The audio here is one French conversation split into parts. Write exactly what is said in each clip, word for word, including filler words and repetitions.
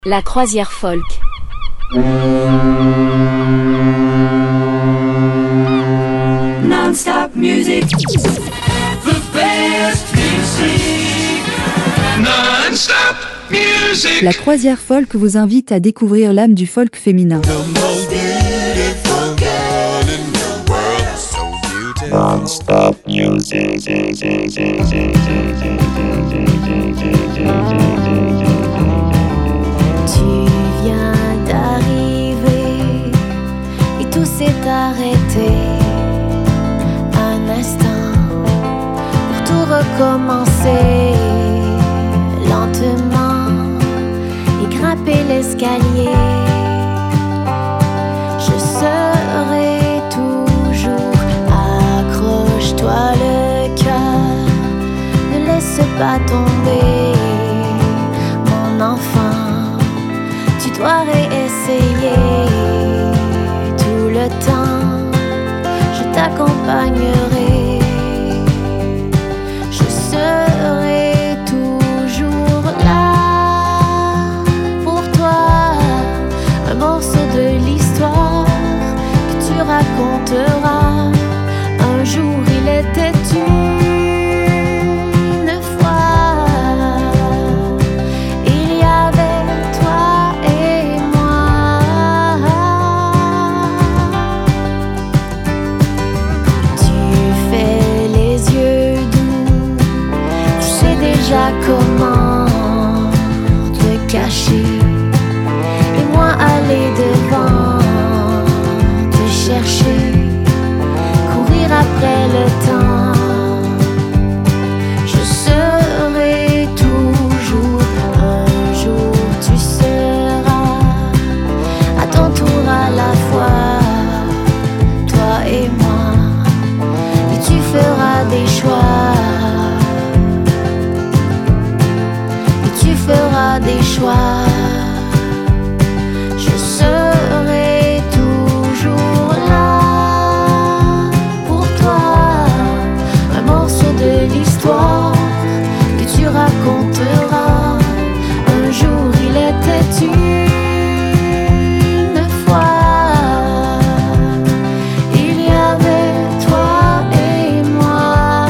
La croisière folk. Non-stop music. The best music. Non-stop music. La croisière folk vous invite à découvrir l'âme du folk féminin. Non-stop music. Tu viens d'arriver et tout s'est arrêté un instant pour tout recommencer lentement et grimper l'escalier. Je serai toujours, accroche-toi le cœur, ne laisse pas tomber mon enfant, tu dois réessayer tout le temps, je t'accompagnerai, je serai toujours là pour toi, un morceau de l'histoire que tu raconteras. Un jour il était une fois, il y avait toi et moi. Tu fais les yeux doux, tu sais déjà comment te cacher, et moi aller devant, te chercher, après le temps. Je serai toujours, un jour tu seras à ton tour à la fois, toi et moi, et tu feras des choix, et tu feras des choix. Je serai toujours là de l'histoire que tu raconteras. Un jour il était une fois, il y avait toi et moi.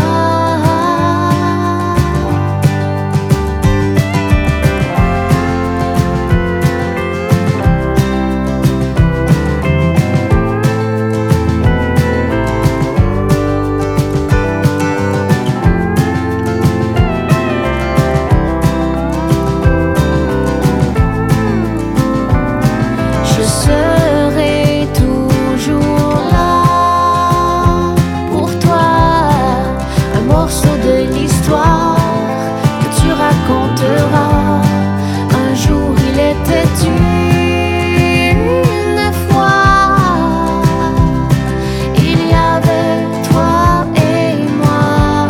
Un jour il était une fois, il y avait toi et moi.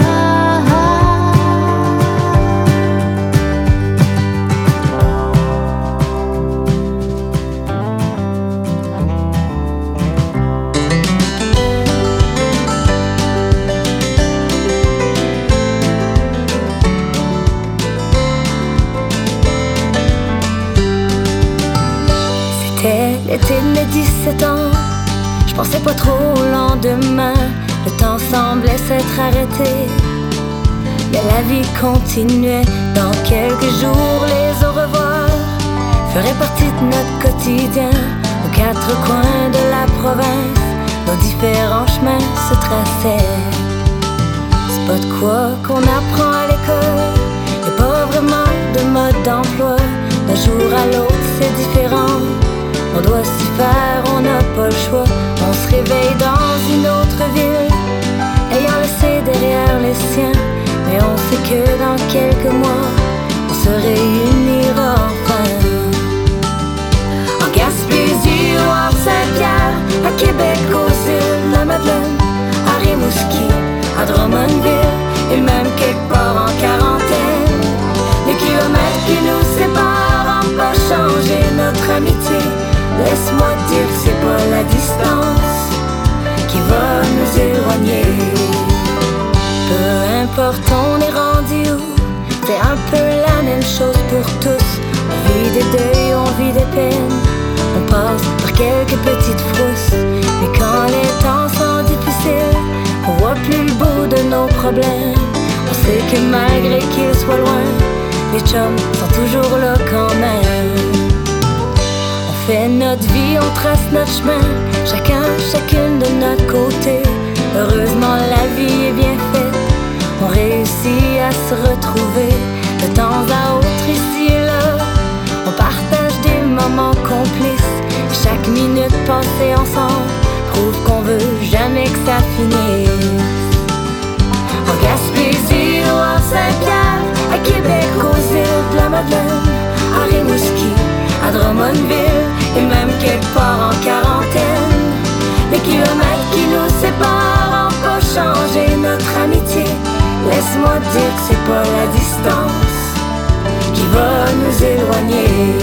L'été de mes dix-sept ans, je pensais pas trop au lendemain. Le temps semblait s'être arrêté, mais la vie continuait. Dans quelques jours, les au revoir feraient partie de notre quotidien. Aux quatre coins de la province, nos différents chemins se traçaient. C'est pas de quoi qu'on apprend à l'école, et pas vraiment de mode d'emploi. D'un jour à l'autre, c'est différent. On doit s'y faire, on n'a pas le choix. On se réveille dans une autre ville, ayant laissé derrière les siens. Mais on sait que dans quelques mois, on se réunira enfin. En Gaspésie ou en Saint-Pierre, à Québec, aux îles de Madeleine, à Rimouski, à Drummondville, et même quelque part en quarantaine. Les kilomètres qui nous séparent n'ont pas changé notre amitié. Laisse-moi te dire que c'est pas la distance qui va nous éloigner. Peu importe on est rendu où, c'est un peu la même chose pour tous. On vit vit des deuils, on vit des peines. On passe par quelques petites frousses, mais quand les temps sont difficiles, on voit plus le bout de nos problèmes. On sait que malgré qu'ils soient loin, les chums sont toujours là quand même. On fait notre vie, on trace notre chemin, chacun, chacune de notre côté. Heureusement la vie est bien faite, on réussit à se retrouver de temps à autre ici et là. On partage des moments complices, et chaque minute passée ensemble prouve qu'on veut jamais que ça finisse. En Gaspésie ou à Saint-Pierre, à Québec, aux îles de la Madeleine, à Rimouski, à Drummondville et même quelque part en quarantaine. Les kilomètres qui nous séparent ont pas changé notre amitié. Laisse-moi dire que c'est pas la distance qui va nous éloigner.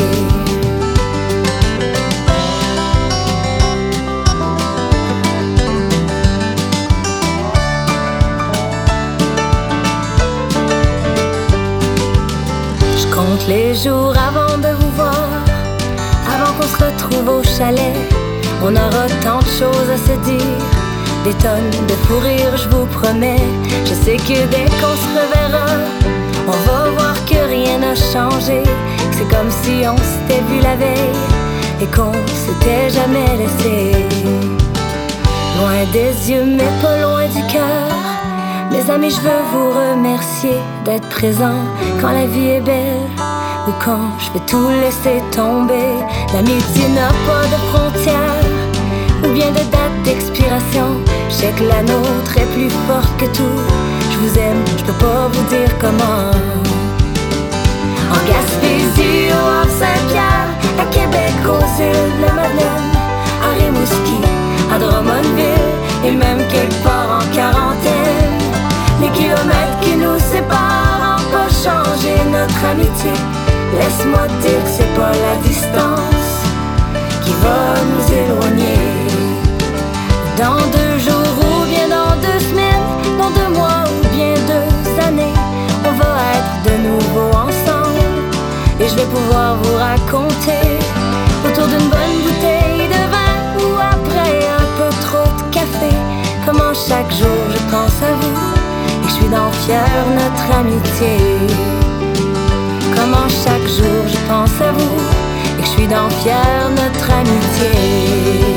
Je compte les jours avant de vous voir, avant qu'on se retrouve au chalet. On aura tant de choses à se dire, des tonnes de fou rire, je vous promets. Je sais que dès qu'on se reverra, on va voir que rien n'a changé, que c'est comme si on s'était vu la veille et qu'on s'était jamais laissé. Loin des yeux mais pas loin du cœur, mes amis, je veux vous remercier d'être présents quand la vie est belle ou quand je vais tout laisser tomber. L'amitié n'a pas de frontières ou bien de date d'expiration. Je sais que la nôtre est plus forte que tout. Je vous aime, je peux pas vous dire comment. En Gaspésie ou à Saint-Pierre, à Québec, aux îles de la Madeleine, à Rimouski, à Drummondville et même quelque part en quarantaine. Les kilomètres qui nous séparent ont pas changé notre amitié. Laisse-moi dire que c'est pas la distance qui va nous éloigner. Dans deux jours ou bien dans deux semaines, dans deux mois ou bien deux années, on va être de nouveau ensemble et je vais pouvoir vous raconter autour d'une bonne bouteille de vin ou après un peu trop de café comment chaque jour je pense à vous et que je suis dans fier notre amitié. Comment chaque jour je pense à vous et que je suis dans fier notre amitié.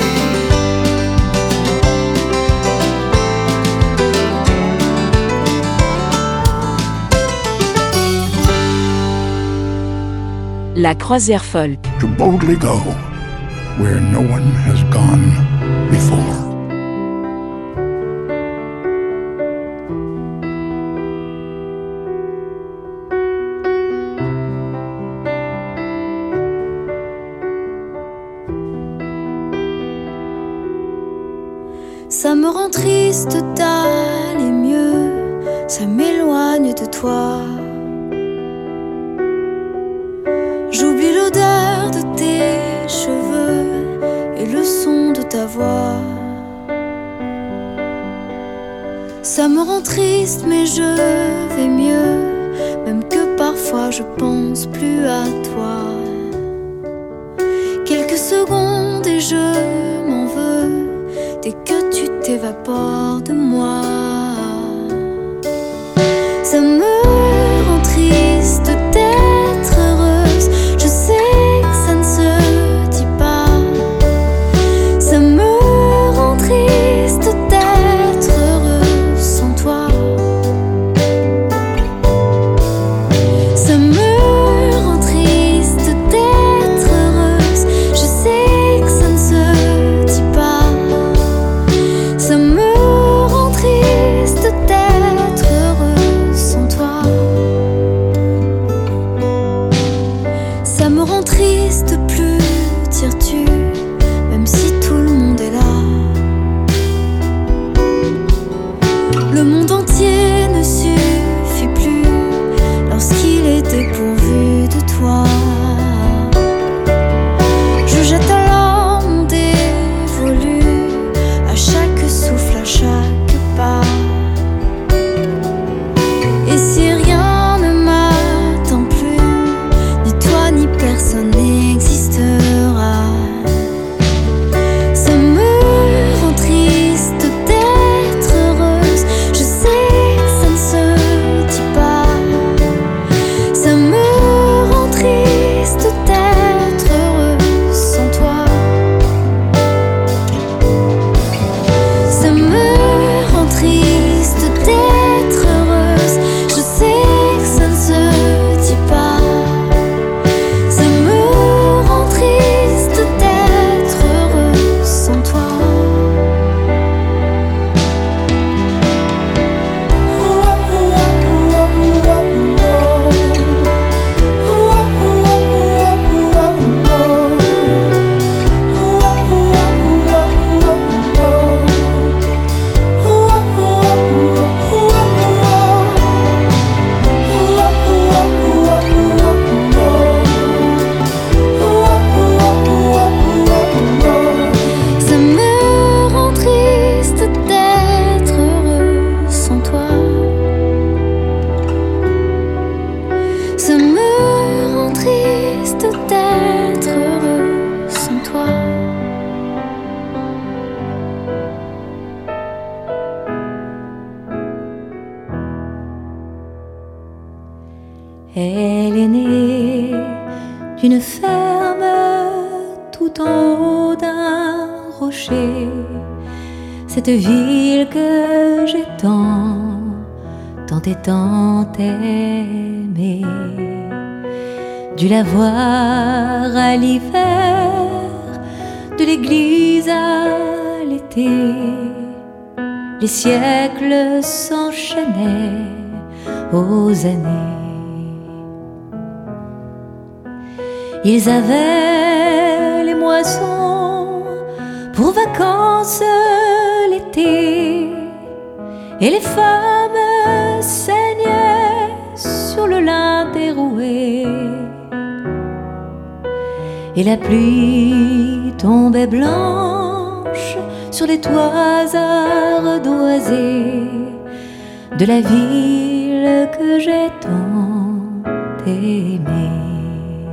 La croisière folk. To boldly go where no one has gone before. Ça me rend triste d'aller mieux, ça m'éloigne de toi. J'oublie l'odeur de tes cheveux et le son de ta voix. Ça me rend triste mais je vais mieux, même que parfois je pense plus à toi. Quelques secondes et je m'en veux dès que tu t'évapores de moi. Ça me rend triste d'être heureuse, je sais que ça ne se dit pas. Ça me rend triste d'être heureuse sans toi. Ça me rend triste d'être heureuse, je sais que ça ne se dit pas. Ça me rend triste d'être heureuse sans toi. Ça me rend triste, plus tires-tu, même si tout le monde est là. Le monde entier ne suffit plus lorsqu'il est dépourvu de toi. Je jette alors mon dévolu à chaque souffle, à chaque pas. Et si rien ne m'attend plus, ni toi ni personne ferme tout en haut d'un rocher. Cette ville que j'ai tant, tant et tant aimée. Dû la voir à l'hiver, de l'église à l'été. Les siècles s'enchaînaient aux années. Ils avaient les moissons pour vacances l'été, et les femmes saignaient sur le lin déroué. Et la pluie tombait blanche sur les toits ardoisés de la ville que j'ai tant aimée.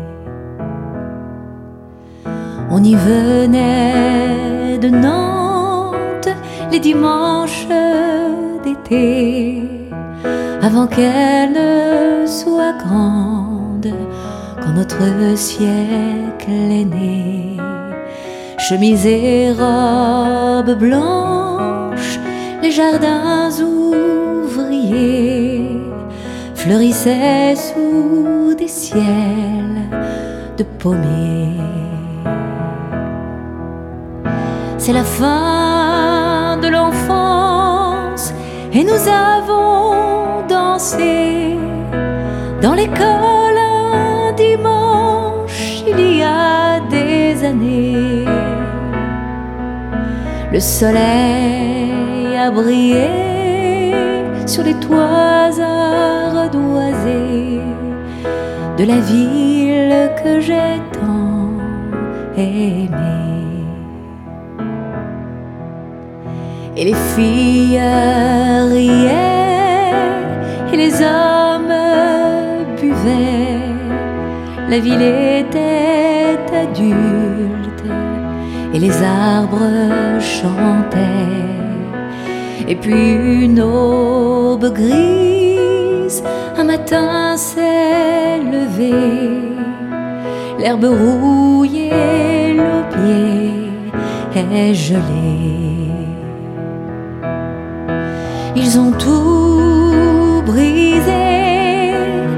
On y venait de Nantes les dimanches d'été, avant qu'elle ne soit grande, quand notre siècle est né. Chemise et robe blanche, les jardins ouvriers fleurissaient sous des ciels de pommiers. C'est la fin de l'enfance et nous avons dansé dans l'école un dimanche il y a des années. Le soleil a brillé sur les toits ardoisés de la ville que j'ai tant aimée. Et les filles riaient et les hommes buvaient. La ville était adulte et les arbres chantaient. Et puis une aube grise, un matin s'est levé. L'herbe rouillée, l'aubier est gelée. Ils ont tout brisé,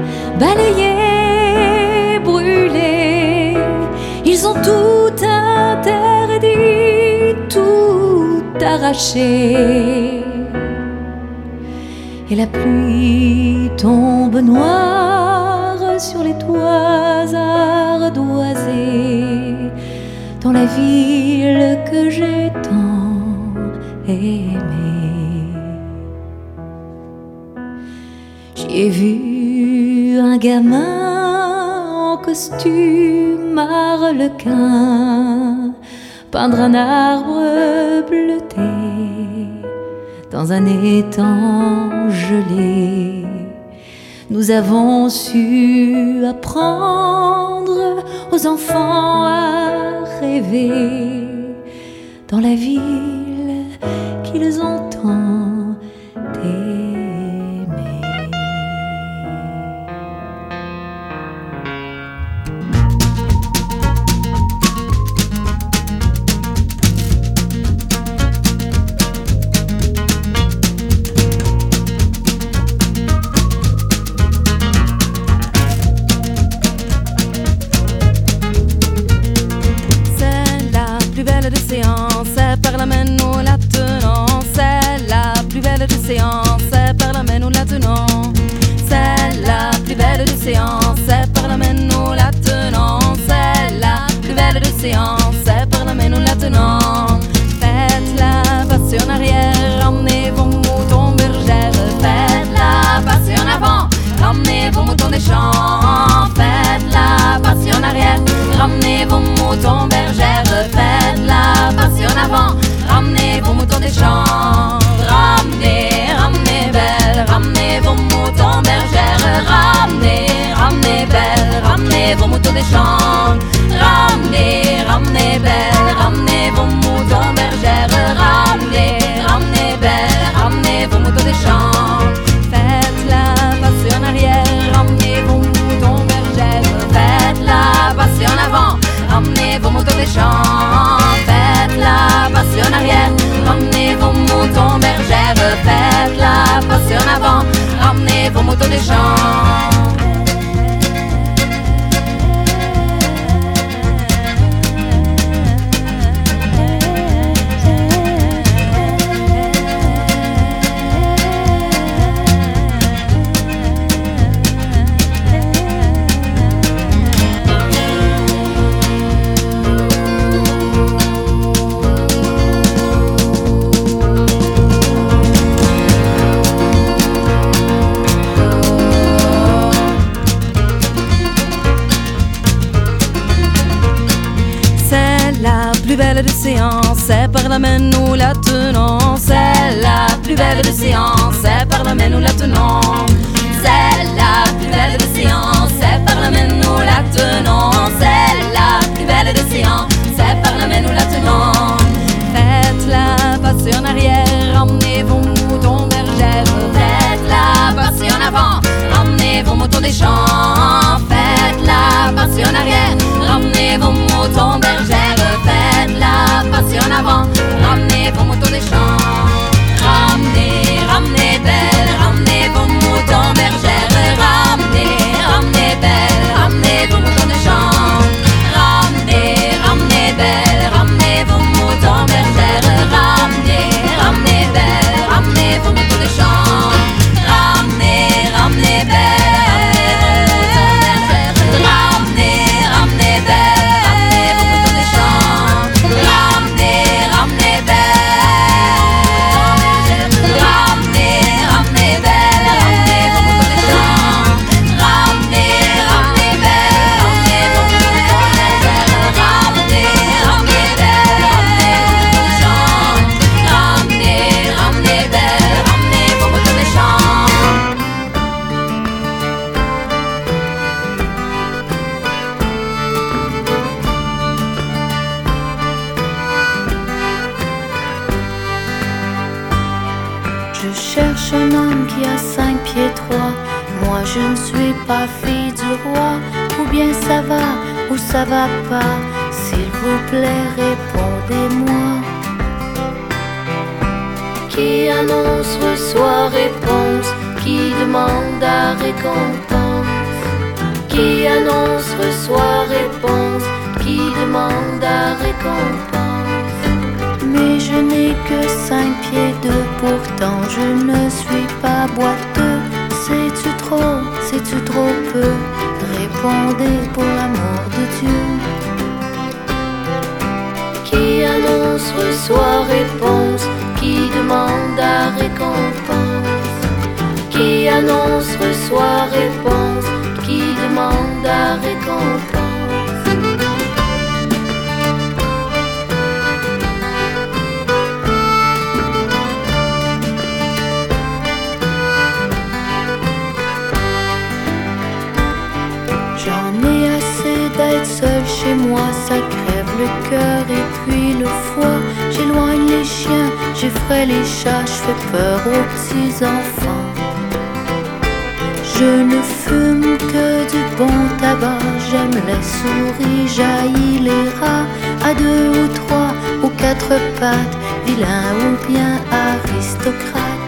balayé, brûlé. Ils ont tout interdit, tout arraché. Et la pluie tombe noire sur les toits ardoisés dans la ville que j'ai tant aimée. J'y ai vu un gamin en costume arlequin peindre un arbre bleuté dans un étang gelé. Nous avons su apprendre aux enfants à rêver dans la ville qu'ils ont tant aimée. C'est par la main nous la tenons, c'est la plus belle de séance, c'est par la main nous la tenons, c'est la plus belle de séance, c'est par la main nous la tenons, c'est la plus belle de séance, c'est par la main nous la tenons. Faites-la passer en arrière, emmenez vos moutons bergères, faites-la passer en avant, ramenez vos moutons des champs, faites-la passer en arrière, ramenez vos moutons bergères, faites-la passer en avant, ramenez vos moutons des champs, ramenez, ramenez belle, ramenez vos moutons bergères, ramenez, ramenez belle, ramenez vos moutons des champs, ramenez, ramenez belle, ramenez vos moutons bergères, ramenez, ramenez belle, ramenez vos moutons des champs, faites-la passer en arrière, ramenez vos moutons bergères, faites-la passer avant, ramenez vos motos des champs. Plus belle de séance, c'est par la main nous la tenons. C'est la plus belle de séance, c'est par la main nous la tenons. C'est la plus belle de séance, c'est par la main nous la tenons. C'est la plus belle de séance, c'est par la main nous la tenons. Faites-la passer en arrière, ramenez vos moutons bergères. Faites-la passer en avant, ramenez vos moutons des champs. Faites-la passer en arrière, ramenez vos moutons bergères. Faites-la passer en avant, ramenez vos moutons des champs. Ramenez, ramenez belle, ramenez vos moutons bergères. Ramenez, ramenez belle, ramenez vos moutons des champs. Ramenez, ramenez belle, ramenez vos moutons bergères. Ramenez, ramenez belle, ramenez vos moutons des champs. Ramenez, ramenez belle, ramenez, ramenez belle, ramenez vos moutons des champs. Ramenez, ramenez belle, ramenez, ramenez belle, ramenez vos moutons des champs. Ramenez, ramenez belle, ramenez vos moutons des champs. Ramenez, ramenez belle, ramenez vos moutons des champs. Ramenez, ramenez belle, ramenez vos moutons des champs. Je cherche un homme qui a cinq pieds trois. Moi je ne suis pas fille du roi. Ou bien ça va, ou ça va pas. S'il vous plaît, répondez-moi. Qui annonce reçoit réponse. Qui demande à récompense. Qui annonce reçoit réponse. Qui demande à récompense. Mais je n'ai que cinq pieds deux, pourtant je ne suis pas boiteux. C'est-tu trop, c'est-tu trop peu? Répondez pour l'amour de Dieu. Qui annonce reçoit réponse. Qui demande à récompense. Qui annonce reçoit réponse. Qui demande à récompense. D'être seul chez moi, ça crève le cœur et puis le foie. J'éloigne les chiens, j'effraie les chats, je fais peur aux petits enfants. Je ne fume que du bon tabac, j'aime les souris, j'haïs les rats. À deux ou trois ou quatre pattes, vilain ou bien aristocrate.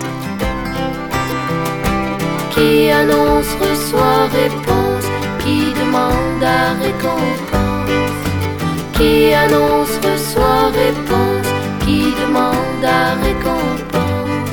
Qui annonce reçoit réponse. Qui demande à récompense. Qui annonce reçoit réponse. Qui demande à récompense.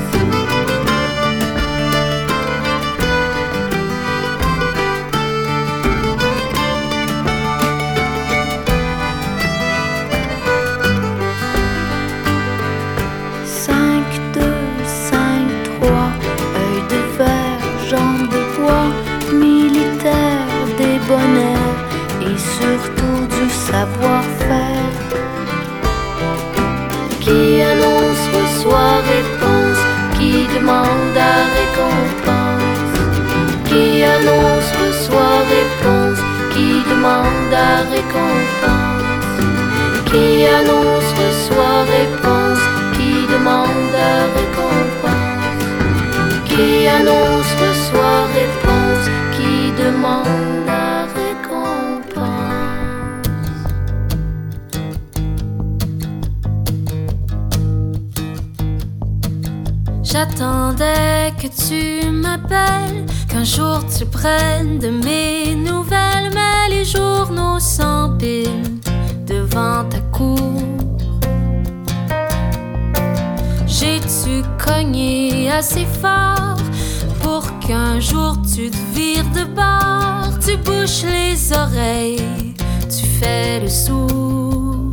Cinq, deux, cinq, trois, œil de verre, jambes de bois, militaire, des bonnets et surtout du savoir-faire. Qui annonce reçoit réponse. Qui demande à récompense. Qui annonce reçoit réponse. Qui demande à récompense. Qui annonce reçoit réponse. Qui demande à récompense. Qui annonce reçoit réponse. Qui demande à récompense. J'attendais que tu m'appelles, qu'un jour tu prennes de mes nouvelles. Mais les journaux s'empilent devant ta cour. J'ai-tu cogné assez fort pour qu'un jour tu te vires de bord? Tu bouches les oreilles, tu fais le sourd.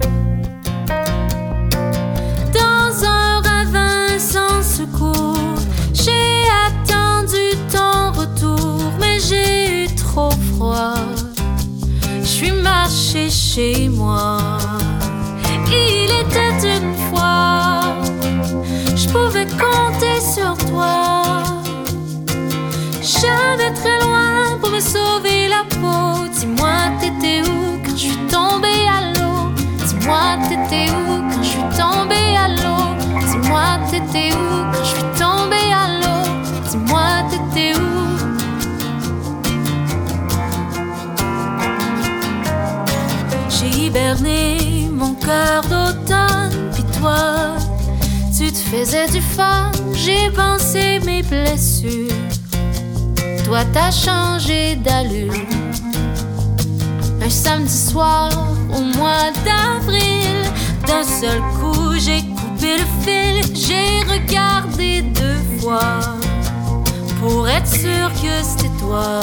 Dans un ravin sans secours, j'ai attendu ton retour, mais j'ai eu trop froid. Je suis marché chez moi. Il était une fois, je pouvais compter sur toi. J'avais très loin pour me sauver la peau. Dis-moi t'étais où quand je suis tombée à l'eau? Dis-moi t'étais où quand je suis tombée à l'eau? Dis-moi t'étais où quand je suis tombée à l'eau? Dis-moi t'étais où? J'ai hiberné mon cœur d'automne, puis toi, tu te faisais du fun. J'ai pensé mes blessures, toi t'as changé d'allure. Un samedi soir au mois d'avril, d'un seul coup j'ai coupé le fil. J'ai regardé deux fois pour être sûr que c'était toi.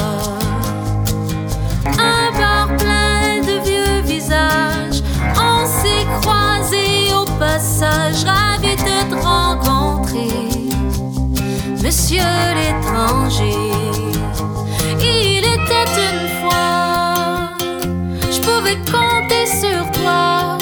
Un bar plein de vieux visages, on s'est croisés au passage. Ravi de te rencontrer, monsieur l'étranger. Il était une fois, je pouvais compter sur toi.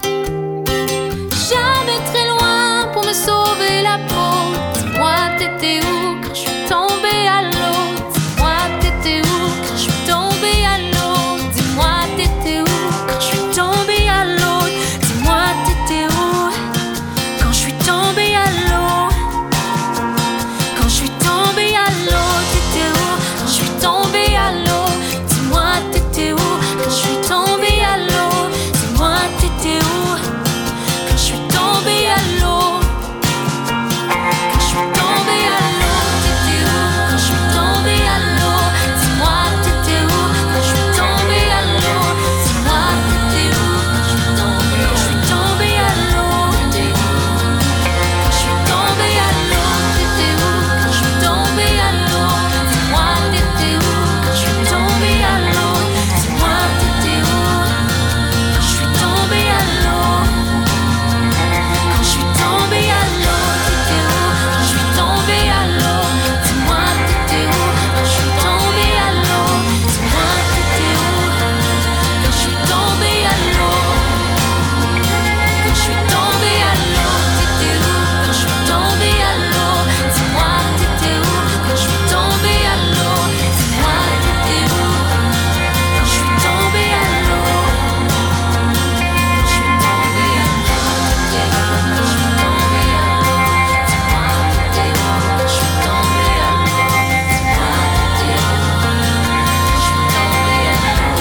Jamais très loin pour me sauver la peau. Dis-moi t'étais où quand je suis tombée à l'eau? Dis-moi t'étais où quand je suis tombée à l'eau? Dis-moi t'étais où quand je suis tombée à l'eau? Dis-moi t'étais où quand je suis tombée à l'eau? Quand je suis tombée à l'eau, t'étais où quand je suis tombée à l'eau? Dis-moi t'étais où quand je suis tombée à l'eau? Dis-moi t'étais où quand je suis tombée à l'eau? Quand je suis tombée à l'eau, t'étais où quand je suis tombée à l'eau? Dis-moi t'étais où quand je suis tombée à l'eau? Dis-moi t'étais où quand je suis tombée, quand je suis tombée à l'eau? Quand je suis tombée à l'eau, t'étais où quand je suis tombée à l'eau? Dis-moi t'étais où quand je suis tombée à l'eau? Dis-moi t'étais où quand je suis tombée à l'eau? Quand je suis tombée à l'eau, t'étais où quand je suis tombée à l'eau? Dis-moi t'étais où quand je suis tombée à l'eau? Dis-moi t'étais où quand je suis tombée à l'eau? Quand je suis tombée à l'eau, t'étais où quand je suis tombée à l'eau? Dis-moi t'étais où quand je suis tombée à l'eau? Dis-moi t'étais où quand je suis tombée à l'eau? Quand je suis tombée à l'eau, t'étais où quand je suis tombée à l'eau? Dis-moi t'étais où quand je suis tombée à l'eau? Dis-moi t'étais où quand je suis tombée à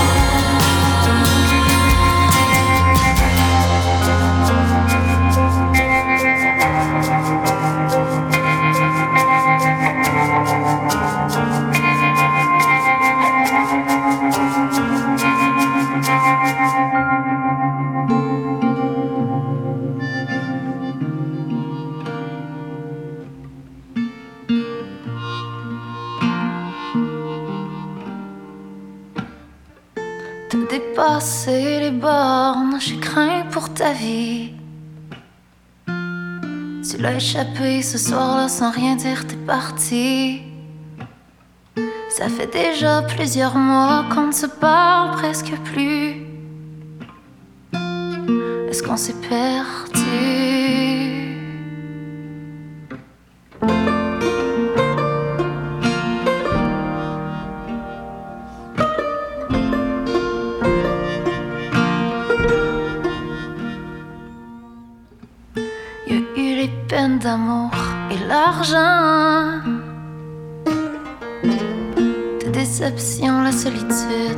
T'as dépassé les bornes, j'ai craint pour ta vie. Tu l'as échappé ce soir-là sans rien dire, t'es parti. Ça fait déjà plusieurs mois qu'on ne se parle presque plus. Est-ce qu'on s'est perdu? Y a eu les peines d'amour et l'argent, tes déceptions, la solitude.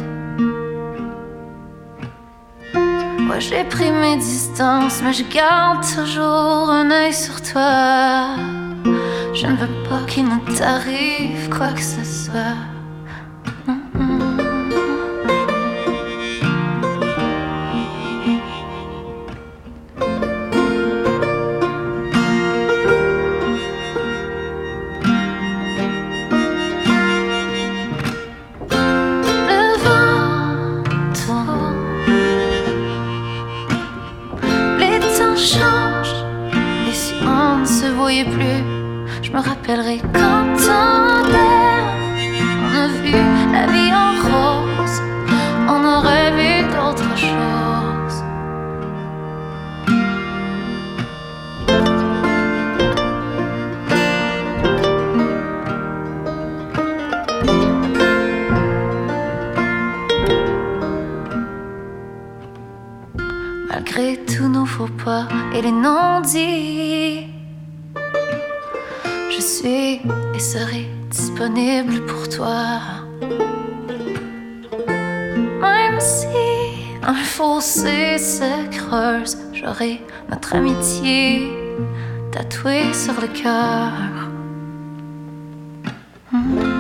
Ouais, j'ai pris mes distances, mais je garde toujours un œil sur toi. Je ne veux pas qu'il ne t'arrive quoi que ce soit. Mm-mm. Le vent tourne, les temps changent, et si on ne se voyait plus, je me rappellerai quand on on a vu la vie en rose, on aurait vu d'autres choses. Malgré tous nos faux pas et les non-dits, je suis et serai disponible pour toi. Même si un fossé se creuse, j'aurai notre amitié tatouée sur le cœur. Mm.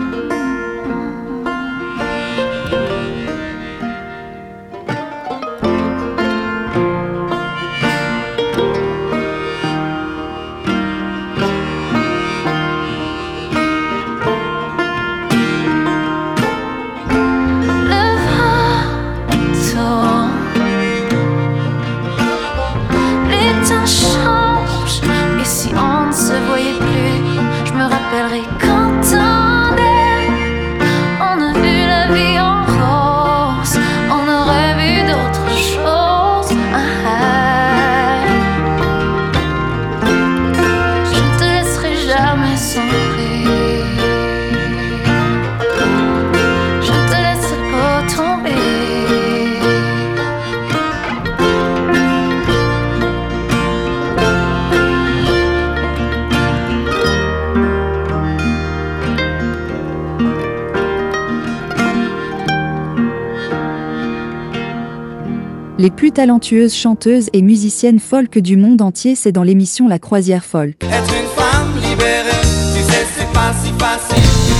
Les plus talentueuses chanteuses et musiciennes folk du monde entier, c'est dans l'émission La Croisière Folk. Être une femme libérée, tu sais, c'est pas si facile.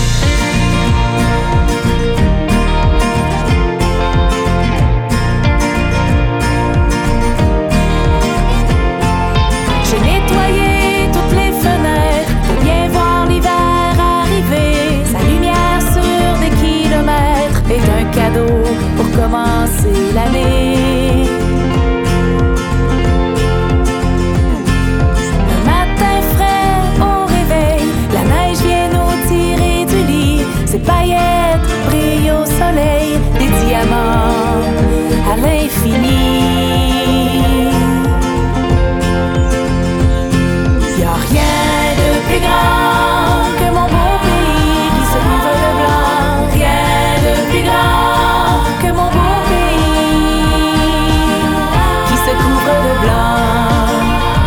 J'ai nettoyé toutes les fenêtres pour bien voir l'hiver arriver. Sa lumière sur des kilomètres est un cadeau pour commencer l'année. Ces paillettes brillent au soleil, des diamants à l'infini. Y'a rien de plus grand que mon beau pays qui se couvre de blanc. Rien de plus grand que mon beau pays qui se couvre de blanc.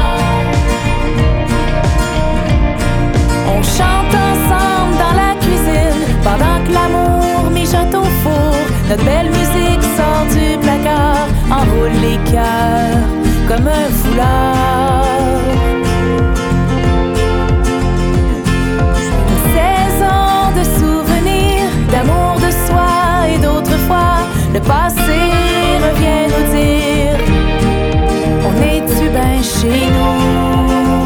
On chante ensemble dans la cuisine pendant que l'amour mijote au four. Notre belle musique sort du placard, enroule les cœurs comme un foulard. Une saison de souvenirs, d'amour de soi et d'autrefois. Le passé revient nous dire: on est-tu ben chez nous?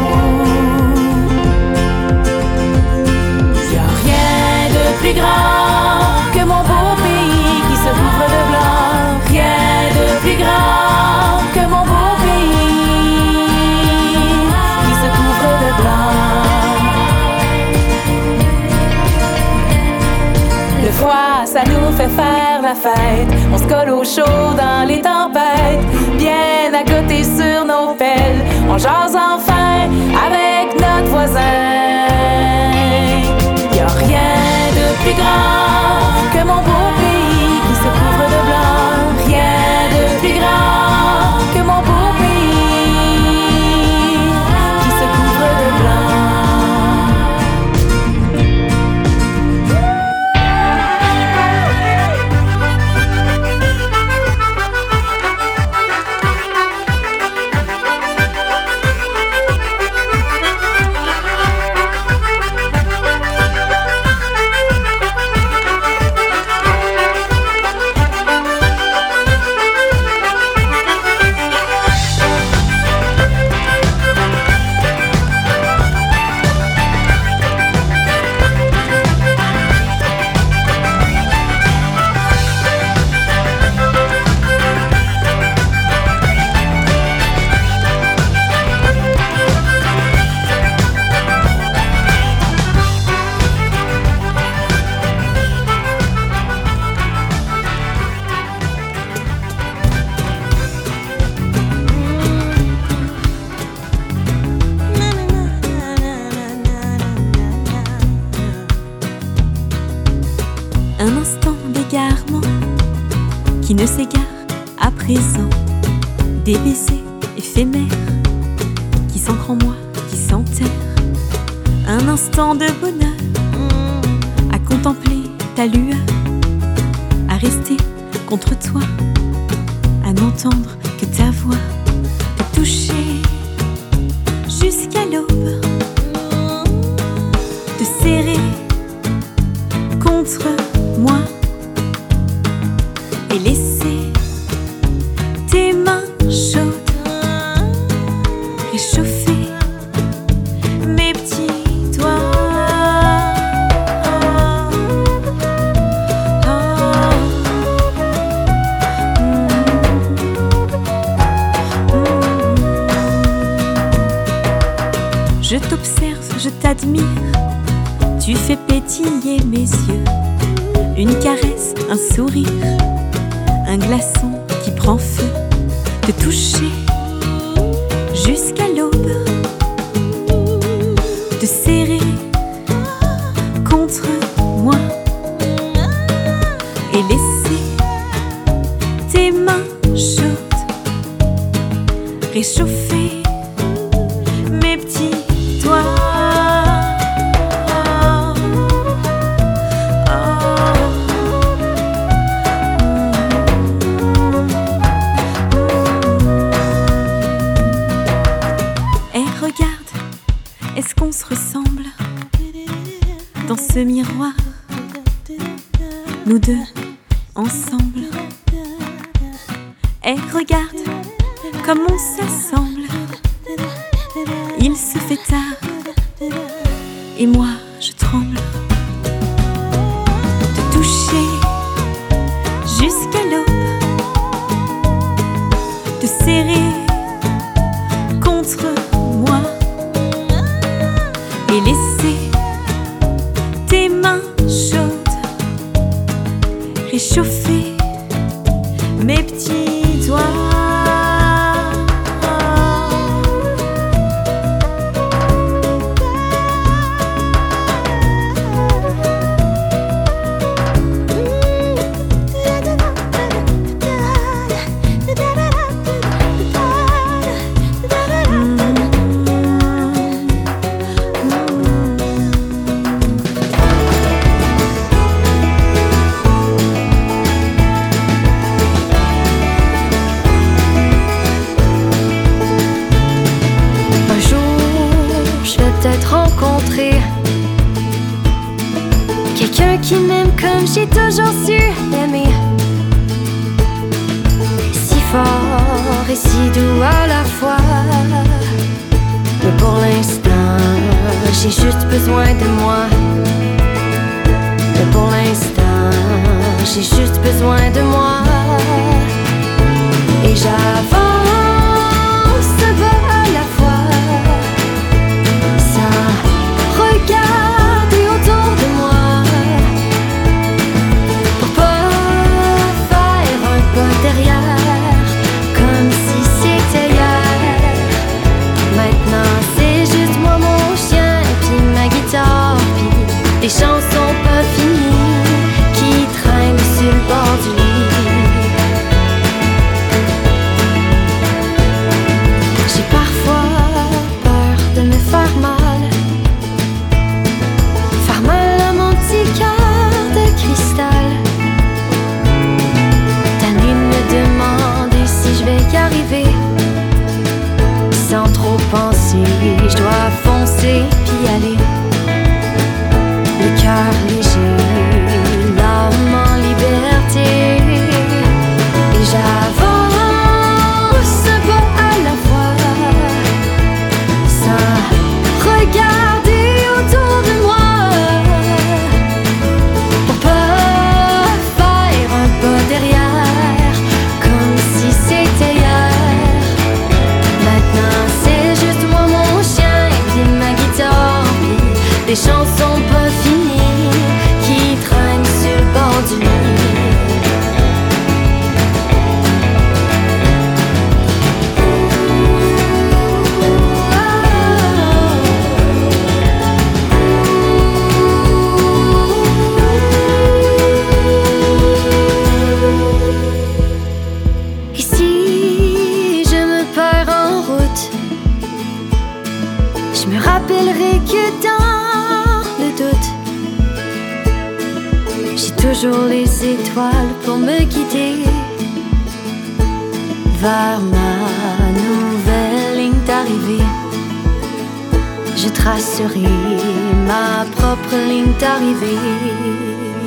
Plus grand que mon beau pays qui se couvre de blanc. Rien de plus grand que mon beau pays qui se couvre de blanc. Le froid, ça nous fait faire la fête. On se colle au chaud dans les tempêtes, bien à côté sur nos pelles. On jase enfin avec notre voisin. Y'a rien de plus grand que mon beau pays qui se couvre de blanc. Rien de plus grand que mon beau pays qui se couvre de blanc. égarement qui ne s'égare à présent, des baisers éphémères qui s'ancrent en moi, qui s'enterrent. Un instant de bonheur à contempler ta lueur, à rester contre toi, à n'entendre que ta voix, te toucher jusqu'à l'aube, te serrer contre moi et laisser tes mains chaudes réchauffer mes petits doigts. Je t'observe, je t'admire, tu fais pétiller mes yeux. Une caresse, un sourire, un glaçon qui prend feu, te toucher jusqu'à l'aube, te serrer contre moi et laisser tes mains chaudes réchauffer mes petits doigts. Est-ce qu'on se ressemble dans ce miroir, nous deux ensemble? Et regarde comme on s'assemble. Il se fait tard et moi je tremble. Te toucher jusqu'à l'aube, te serrer contre moi et laisser tes mains chaudes réchauffer mes petits doigts. Rencontrer quelqu'un qui m'aime comme j'ai toujours su aimer, si fort et si doux à la fois. Mais pour l'instant, j'ai juste besoin de moi. Mais pour l'instant, j'ai juste besoin de moi. Et j'avance un peu à la fois, regarder autour de moi, pour pas faire un pas derrière, comme si c'était hier. Maintenant c'est juste moi, mon chien, puis ma guitare, puis les chansons pas finies qui traînent sur le bord du lit. rappellerai que dans le doute, j'ai toujours les étoiles pour me guider vers ma nouvelle ligne d'arrivée. Je tracerai ma propre ligne d'arrivée.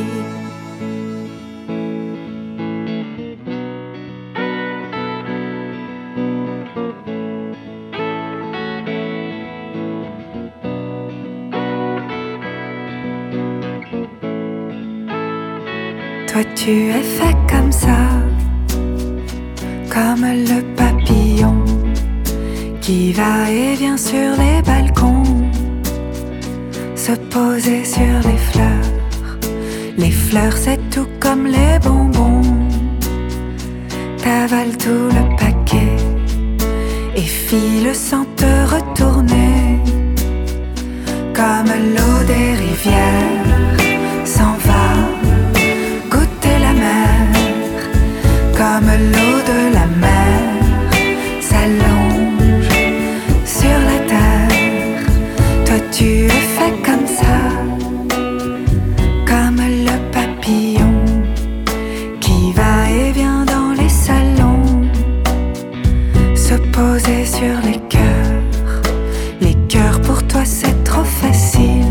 Toi tu es fait comme ça, comme le papillon qui va et vient sur les balcons, se poser sur les fleurs. Les fleurs c'est tout comme les bonbons. T'avales tout le paquet et file sans te retourner, comme l'eau des rivières s'en va goûter la mer, comme l'eau de la mer s'allonge sur la terre. Toi tu es fait comme ça, comme le papillon qui va et vient dans les salons, se poser sur les cœurs. Les cœurs pour toi c'est trop facile,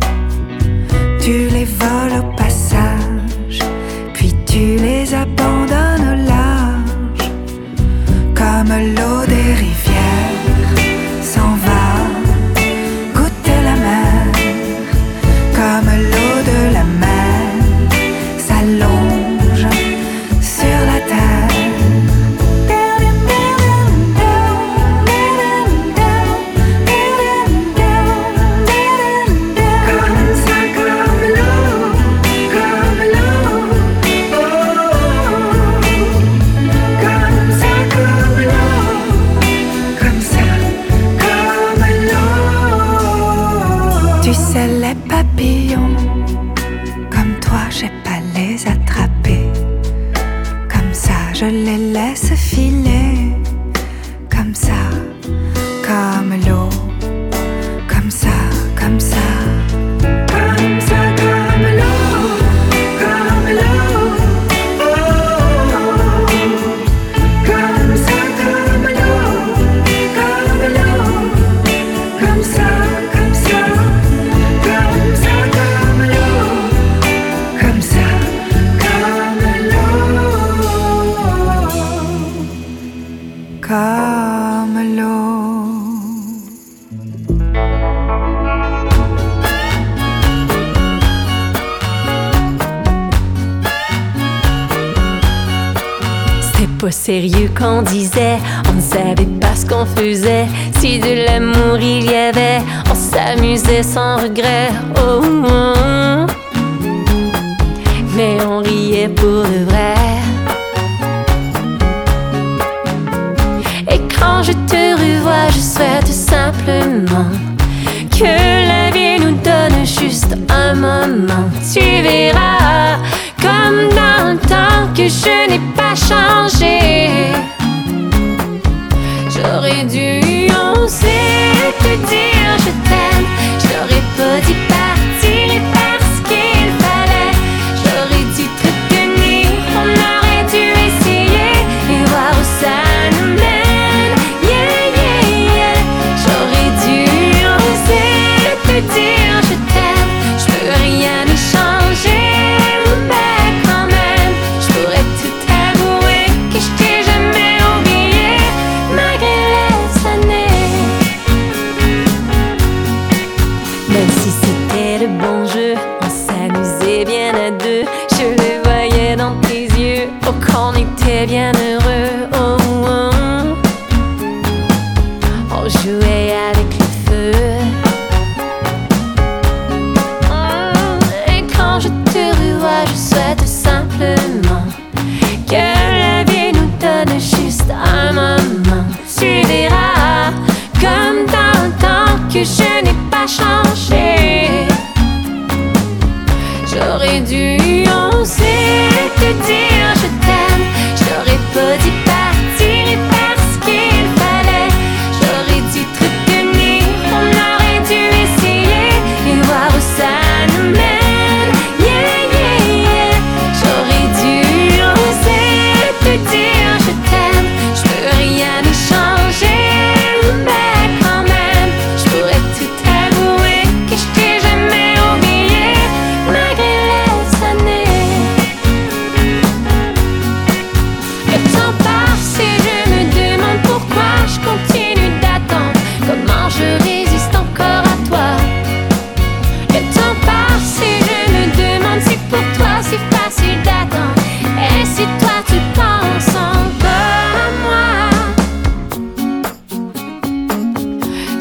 tu les voles au passage, puis tu les abandonnes au large, comme l'eau des rivières s'en va goûter la mer, comme l'eau de la mer s'allonge sur la terre. Tu sais les papillons, comme toi j'ai pas les attraper. Comme ça je les laisse filer, comme ça, comme l'eau, comme ça, comme ça. Comme ça, comme l'eau, comme l'eau, oh. Comme ça, comme l'eau, comme l'eau, comme ça, comme ça. Comme ça, comme l'eau, comme ça, comme l'eau, comme l'eau. C'était pas sérieux qu'on disait, on ne savait pas ce qu'on faisait. Si de l'amour il y avait, on s'amusait sans regret. Oh, oh. Mais on riait pour de vrai. Et quand je te revois, je souhaite simplement que la vie nous donne juste un moment. Tu verras, comme dans le temps, que je n'ai pas changé. J'aurais dû oser te dire je t'aime. J'aurais pas dû partir parce qu'il fallait. J'aurais dû te retenir, on aurait dû essayer et voir où ça nous mène. Yeah, yeah, yeah. J'aurais dû oser te dire je t'aime. Je peux rien y changer, mais quand même, je pourrais tout avouer que je t'ai jamais oublié, malgré les années. Même si c'était le bon jeu, on s'amusait bien à deux. Je le voyais dans tes yeux, oh qu'on était bien heureux. Oh, oh. On jouait avec le feu. Oh, et quand je te revois, je souhaite simplement que la vie nous donne juste un moment. Tu verras, comme dans le temps, que je n'ai pas changé. J'aurais dû oser te dire je t'aime. J'aurais pas dû partir parce qu'il fallait. J'aurais dû te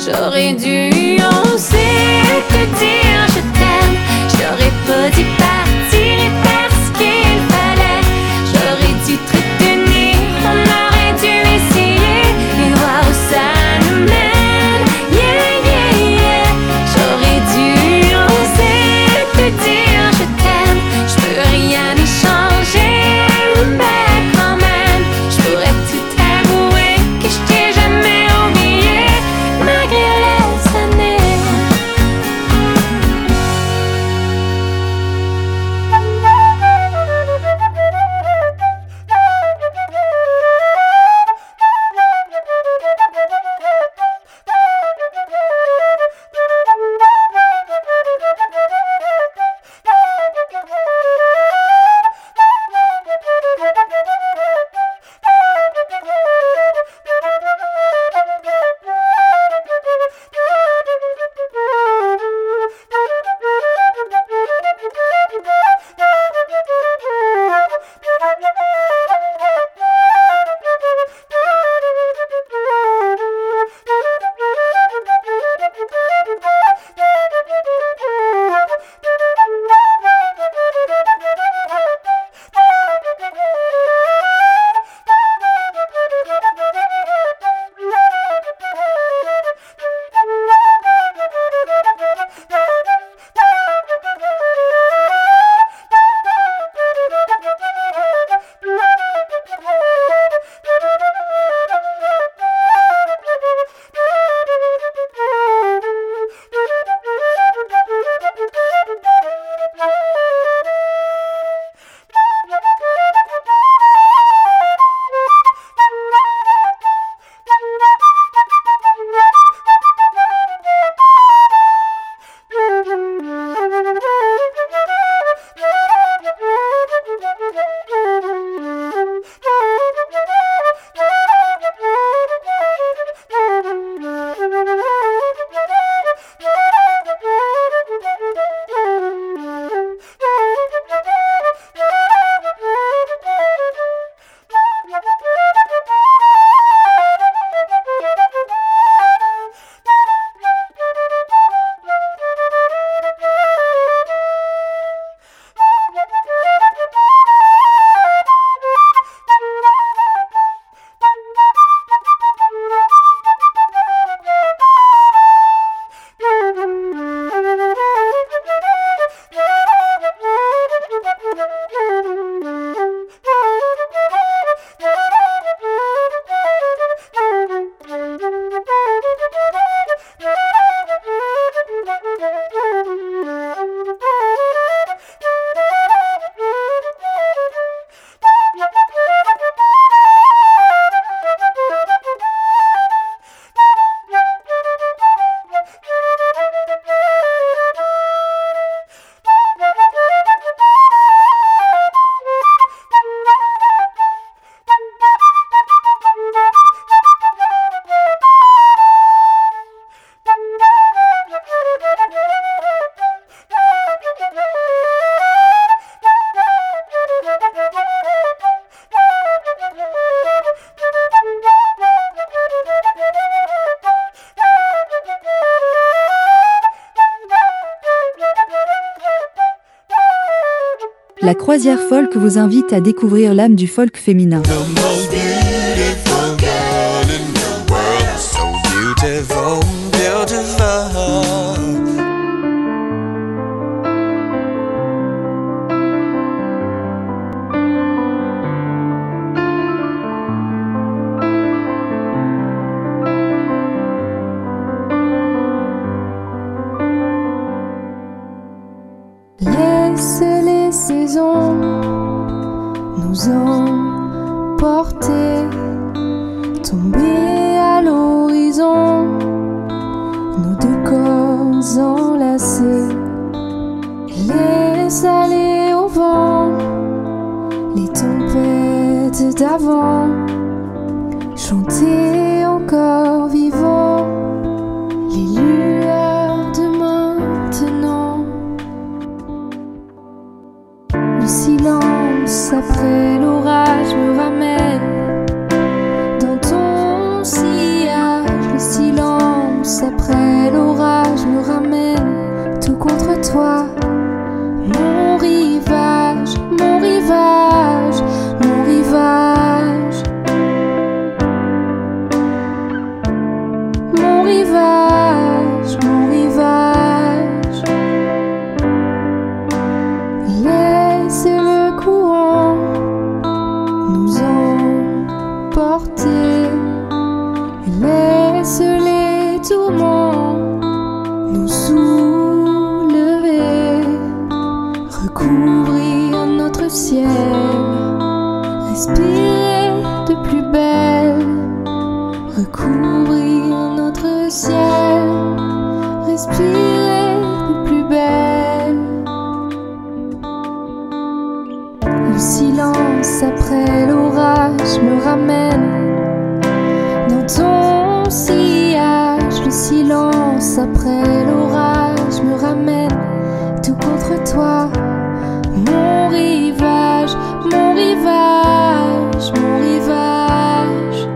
J'aurais dû oser te dire je t'aime. J'aurais pas dû partir et faire ce qu'il fallait. J'aurais dû te retenir, on aurait dû essayer et voir où ça nous mène. Yeah, yeah, yeah. J'aurais dû oser te dire je t'aime. J'peux rien y changer, mais quand même j'pourrais tout avouer que j't'ai jamais oublié malgré les années. La croisière folk vous invite à découvrir l'âme du folk féminin. Laisse les saisons nous emporter, tomber à l'horizon, nos deux corps enlacés. Laisse aller au vent les tempêtes d'avant, chanter encore vivant les lueurs de maintenant. Le silence après l'orage me ramène dans ton sillage. Le silence après toi. Mon rivage, mon rivage, mon rivage. Mon rivage, mon rivage. Laisse le courant nous emporter. Laisse les tourments nous soulever. Recouvrir notre ciel. Respirer de plus belle. Recouvrir notre ciel, respirer de plus belle. Le silence après l'orage me ramène dans ton sillage. Le silence après l'orage me ramène tout contre toi. Mon rivage, mon rivage, mon rivage.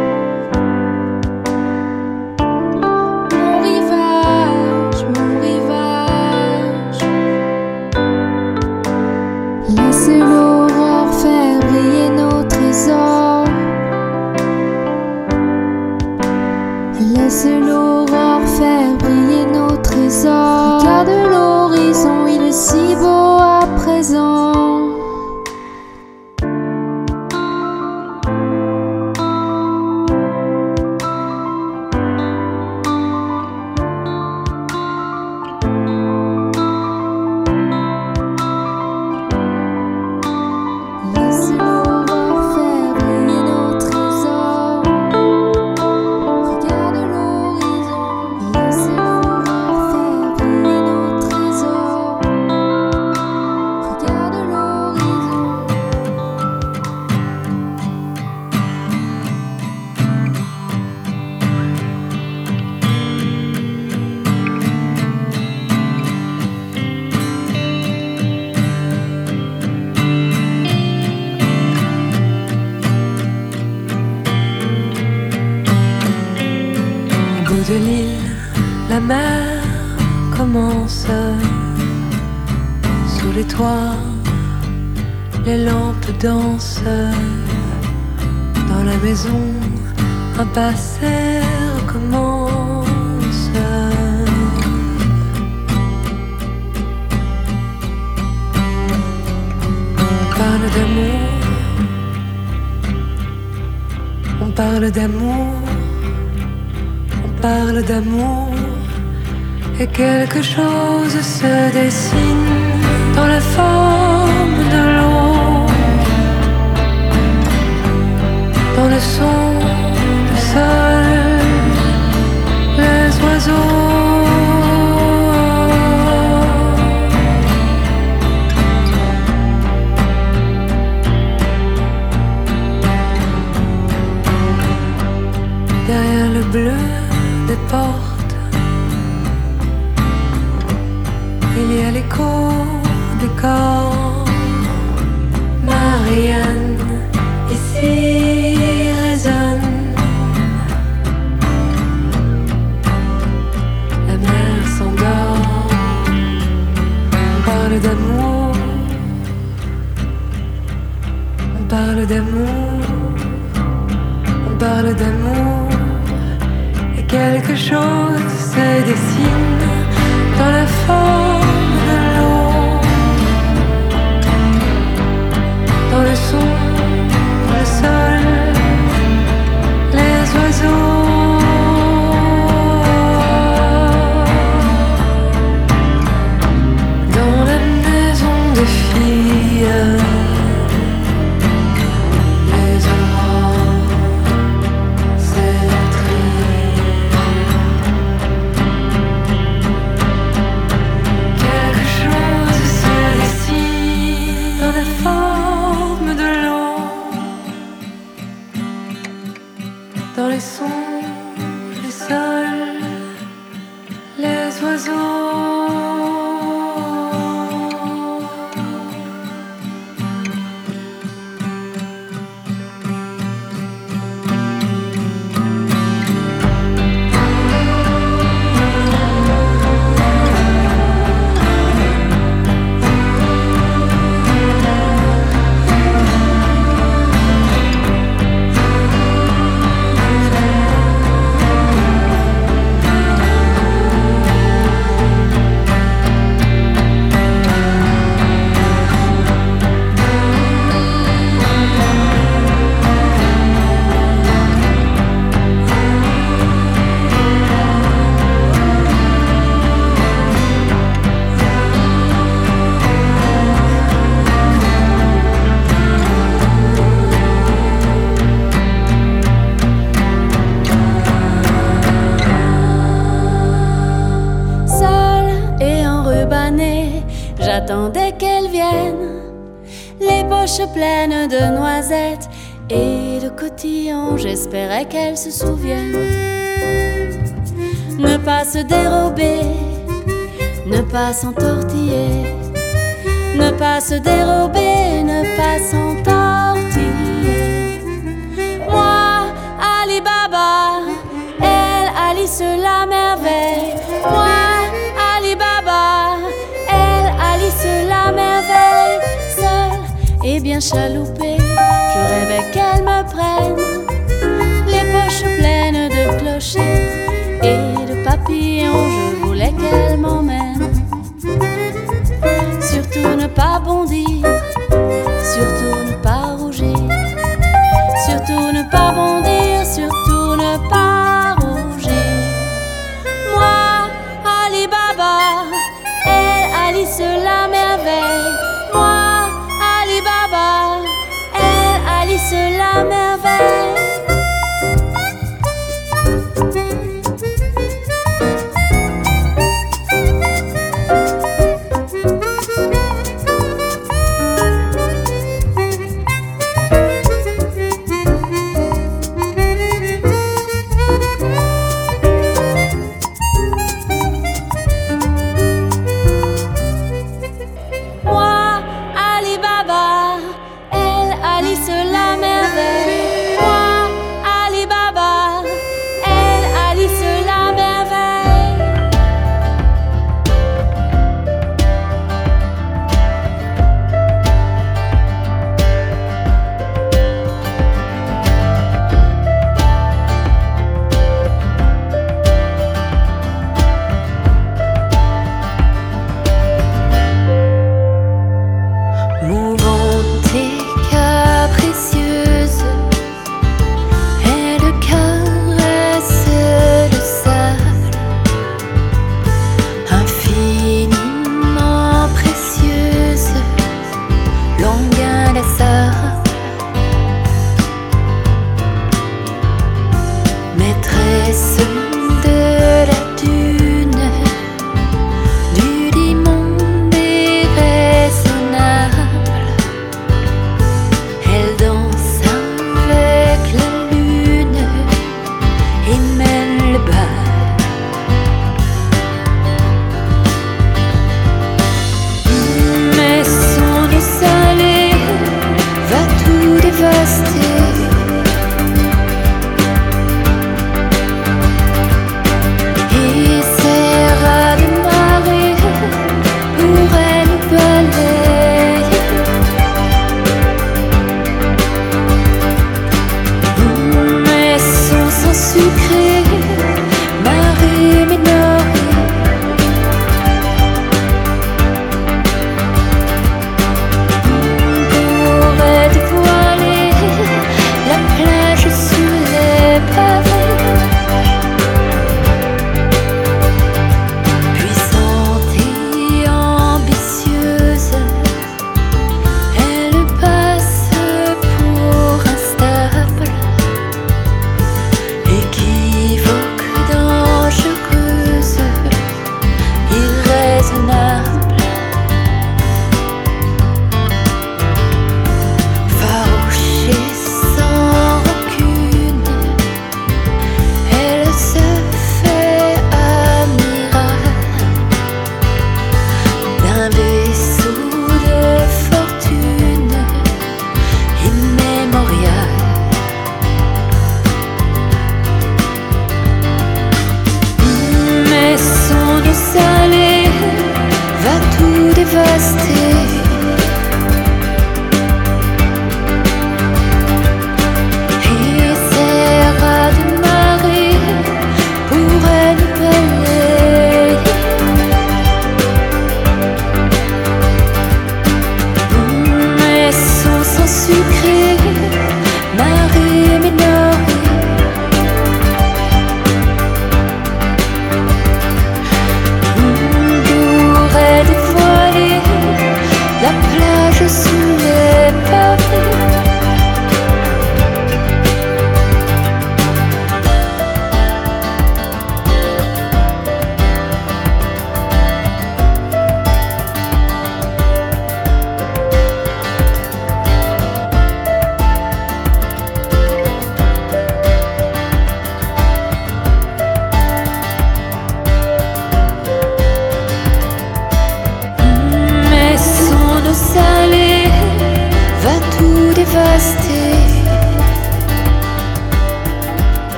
Laisse l'aurore faire briller nos trésors. Laisse l'aurore faire briller nos trésors. Regarde l'horizon, il est si beau à présent. De l'île, la mer commence. Sous les toits, les lampes dansent. Dans la maison, un passé recommence. On parle d'amour. On parle d'amour. On parle d'amour et quelque chose se dessine dans la forme de l'eau, dans le son du sol, les oiseaux. Derrière le bleu des portes, il y a l'écho des corps. Marianne ici résonne. La mer s'endort. On parle d'amour. On parle d'amour. On parle d'amour. Quelque chose se dessine dans la forme de l'eau, dans le son, le sol, les oiseaux. Dans la maison des filles, les aurores s'étrillent. poches pleines de noisettes et de cotillons. J'espérais qu'elle se souvienne. Ne pas se dérober, ne pas s'entortiller, ne pas se dérober, ne pas s'entortiller. Moi, Ali Baba, elle, Alice la merveille. Moi, Ali Baba, elle, Alice la merveille. Seule et bien chaloupée, je rêvais qu'elle me prenne les poches pleines de clochettes et de papillons. Je voulais qu'elle m'emmène. Surtout ne pas bondir, surtout ne pas rougir, surtout ne pas bondir, surtout ne pas rougir. Moi, Ali Baba, elle, Alice la merveille. Moi, Ali Baba, elle, Alice la merveille.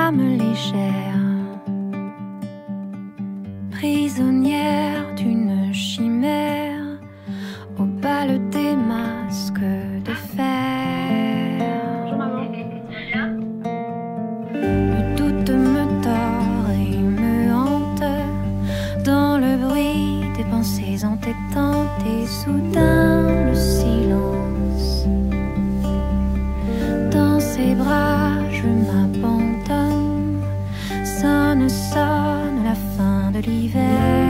âme légère, prisonnière d'une chimère, au bal des masques de fer. Le doute me tord et me hante, dans le bruit des pensées entêtantes, et soudain le silence. Dans ses bras je m'abandonne, sonne, sonne la fin de l'hiver.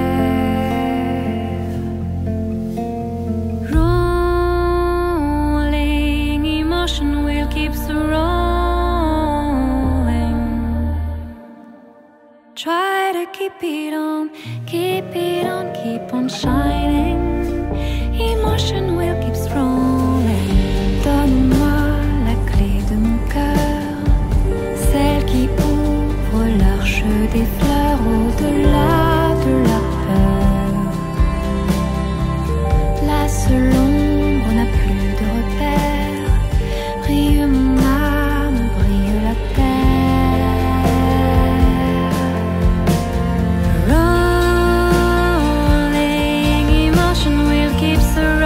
Rolling emotion will keep rolling. Try to keep it on, keep it on, keep on shining. Emotion will keep rolling. Donne-moi la clé de mon cœur, celle qui ouvre l'arche des fleurs au-delà de la peur. Là seule l'ombre n'a plus de repère, brille mon âme, brille la terre. Rolling emotion will keep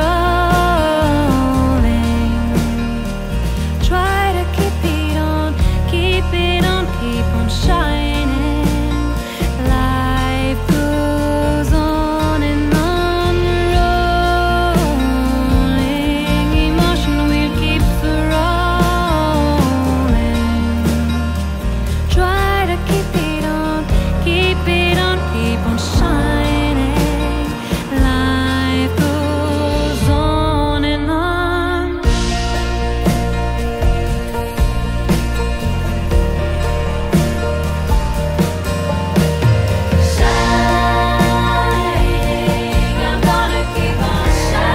rolling. Try to keep it on, keep it on, keep on shining. Life goes on and on. Rolling emotion will keep rolling. Try to keep it on, keep it on, keep on shining. Life goes on and on. Shining, I'm gonna keep on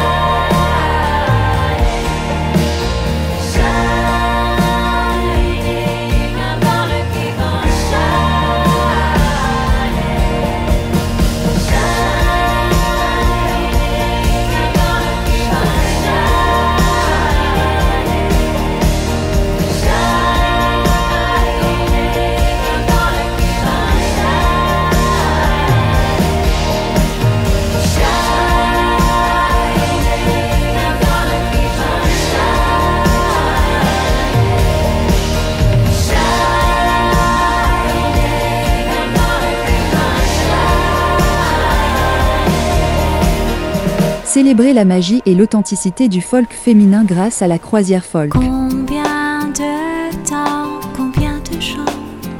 shining. Shining, I'm gonna keep on shining. Shining, I'm gonna keep on shining. Shining, I'm gonna keep on Célébrer la magie et l'authenticité du folk féminin grâce à la croisière folk. Combien de temps, combien de jours,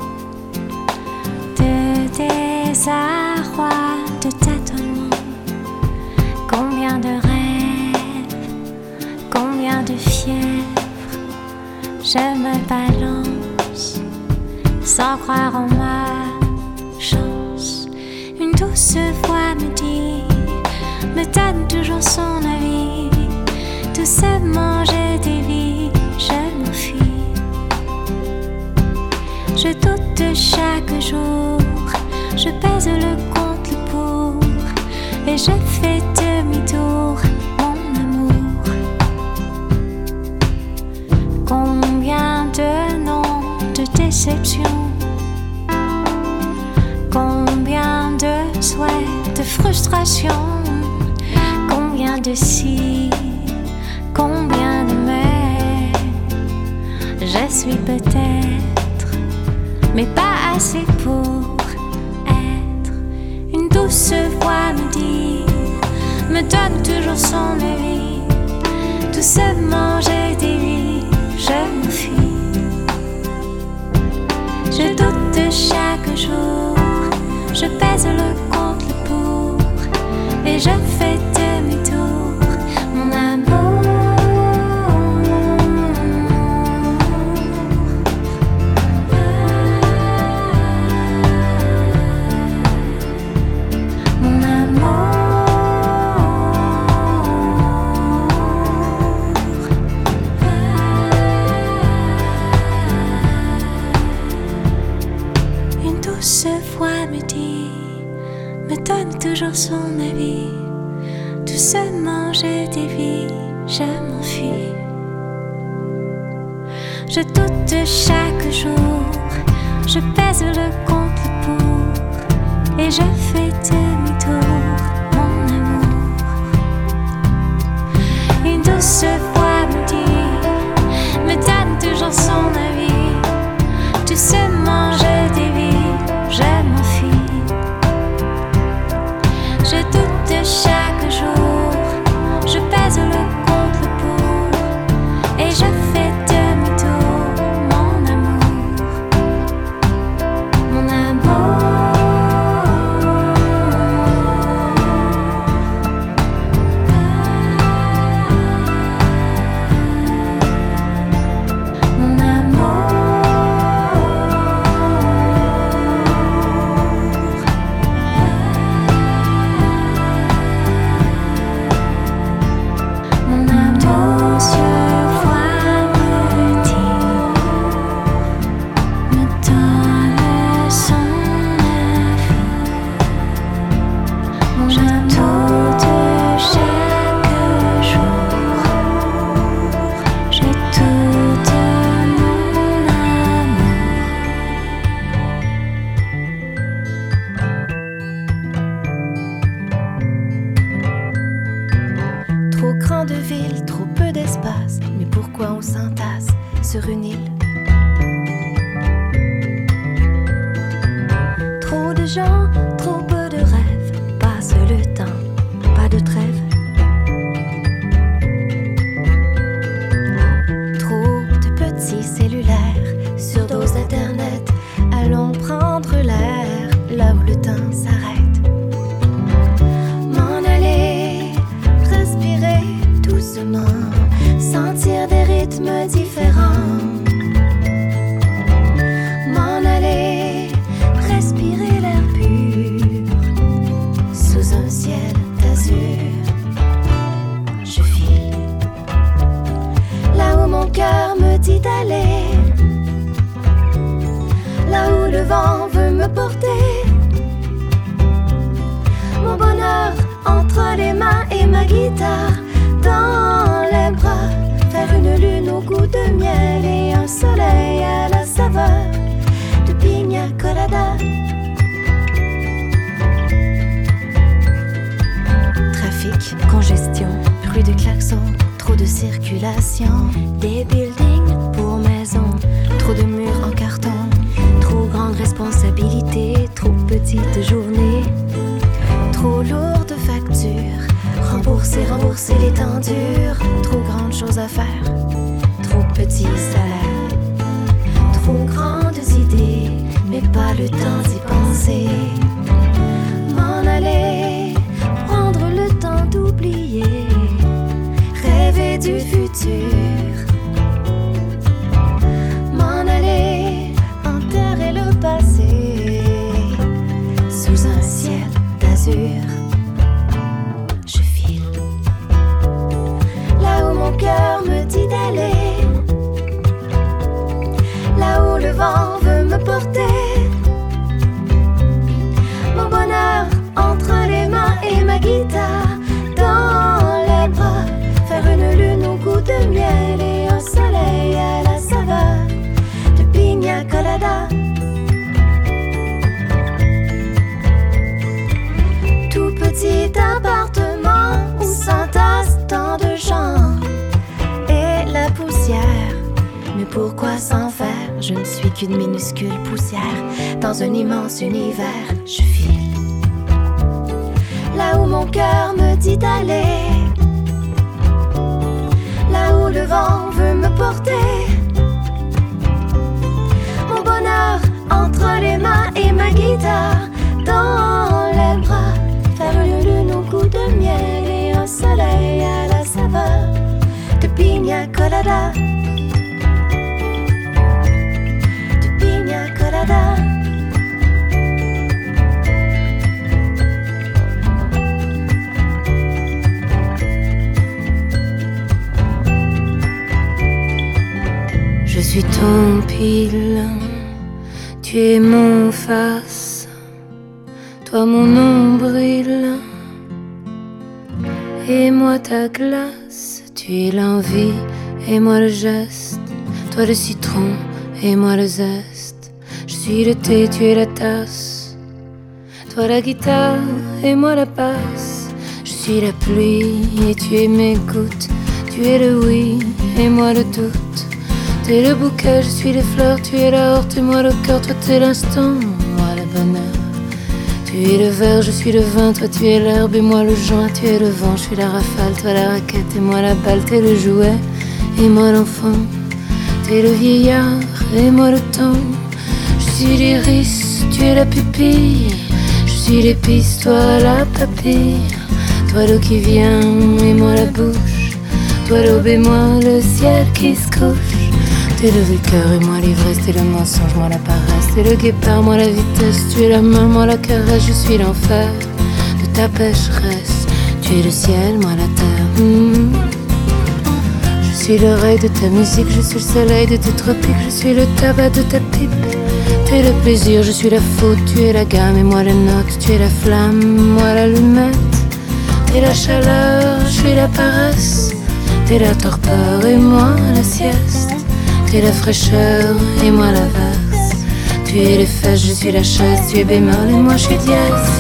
de désarroi, de tâtonnement, combien de rêves, combien de fièvre, je me balance sans croire en ma chance. Une douce voix me dit, me donne toujours son avis. Doucement je dévie, je m'enfuis. Je doute chaque jour, je pèse le contre le pour, et je fais demi-tour, mon amour. Combien de noms, de déceptions, combien de souhaits, de frustrations, combien de si, combien de mais. Je suis peut-être, mais pas assez pour être. Une douce voix me dit, me donne toujours son avis. Doucement je dévie, je m'enfuis. Je doute chaque jour, je pèse le contre le pour, et je fais demi-tour, mon amour. Mon amour. Une douce voix me dit, me donne toujours son avis. Doucement je dévie, je m'enfuis. Je doute chaque jour, Je pèse le contre le pour et je fais demi-tour, mon amour. Une douce voix me dit, me donne toujours son avis. Doucement je dévie, je m'enfuis. Je doute chaque jour, je pèse le contre le pour et je fais demi-tour, mon amour, mon amour. Mon amour. Trop grande ville, trop peu d'espace, mais pourquoi on s'entasse sur une île? Trop de gens, trop peu de rêves, passe le temps, pas de trêve. Trop de petits cellulaires, surdose d'internet, allons prendre l'air là où le temps s'arrête. M'en aller, respirer doucement, sentir des rythmes différents. M'en aller, respirer l'air pur, sous un ciel d'azur. Je file, là où mon cœur me dit d'aller, là où le vent veut me porter. Mon bonheur entre les mains et ma guitare dans les bras, faire une lune au goût de miel et un soleil à la saveur de pina colada. Trafic, congestion, bruit de klaxon, trop de circulation, des buildings pour maison, trop de murs en carton, trop grande responsabilité, trop petite journée, trop lourde facture, rembourser, rembourser les temps durs, trop grandes choses à faire, trop petit salaire, trop grandes idées, mais pas le temps d'y penser. M'en aller, prendre le temps d'oublier, rêver du futur. M'en aller, enterrer le passé, sous un ciel d'azur. Je file, là où mon cœur me dit d'aller, là où le vent veut me porter. Mon bonheur entre les mains et ma guitare dans les bras, faire une lune au goût de miel et un soleil à la saveur de pina colada. Tout petit appartement où s'entassent tant de gens et la poussière. Mais pourquoi s'en faire? Je ne suis qu'une minuscule poussière dans un immense univers. Je file, là où mon cœur me dit d'aller, là où le vent veut me porter. Mon bonheur entre les mains et ma guitare dans les bras, faire une lune au goût de miel et un soleil à la saveur de pina colada. De pina colada. Je suis ton pile, tu es mon face, toi mon nombril, et moi ta glace. Tu es l'envie et moi le geste, toi le citron et moi le zeste. Je suis le thé, tu es la tasse. Toi la guitare et moi la basse. Je suis la pluie et tu es mes gouttes. Tu es le oui et moi le doute. T'es le bouquet, je suis les fleurs. Tu es la horte et moi le cœur. Toi t'es l'instant, moi le bonheur. Tu es le verre, je suis le vin. Toi tu es l'herbe et moi le joint. Tu es le vent, je suis la rafale. Toi la raquette et moi la balle. T'es le jouet et moi l'enfant. T'es le vieillard et moi le temps. Je suis l'iris, tu es la pupille. Je suis l'épice, toi la papille. Toi l'eau qui vient et moi la bouche. Toi l'aube et moi le ciel qui se couche. T'es le cœur et moi l'ivresse. T'es le mensonge, moi la paresse. T'es le guépard, moi la vitesse. Tu es la main, moi la caresse. Je suis l'enfer de ta pécheresse. Tu es le ciel, moi la terre. mmh. Je suis l'oreille de ta musique. Je suis le soleil de tes tropiques. Je suis le tabac de ta pipe. T'es le plaisir, je suis la faute. Tu es la gamme et moi la note. Tu es la flamme, moi l'allumette. T'es la chaleur, je suis la paresse. T'es la torpeur et moi la sieste. T'es la fraîcheur et moi la verse. Tu es les fesses, je suis la chaise. Tu es bémol et moi je suis dièse.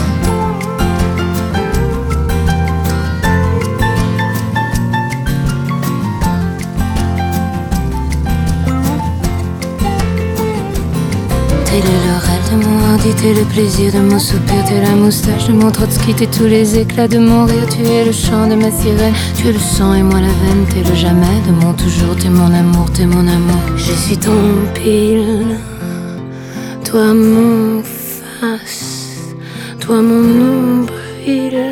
T'es le laurel de mon hardi, t'es le plaisir de mon soupir. T'es la moustache de mon Trotsky, t'es tous les éclats de mon rire. Tu es le chant de ma sirène, tu es le sang et moi la veine. T'es le jamais de mon toujours, t'es mon amour, t'es mon amour. Je suis ton pile, toi mon face, toi mon nombril,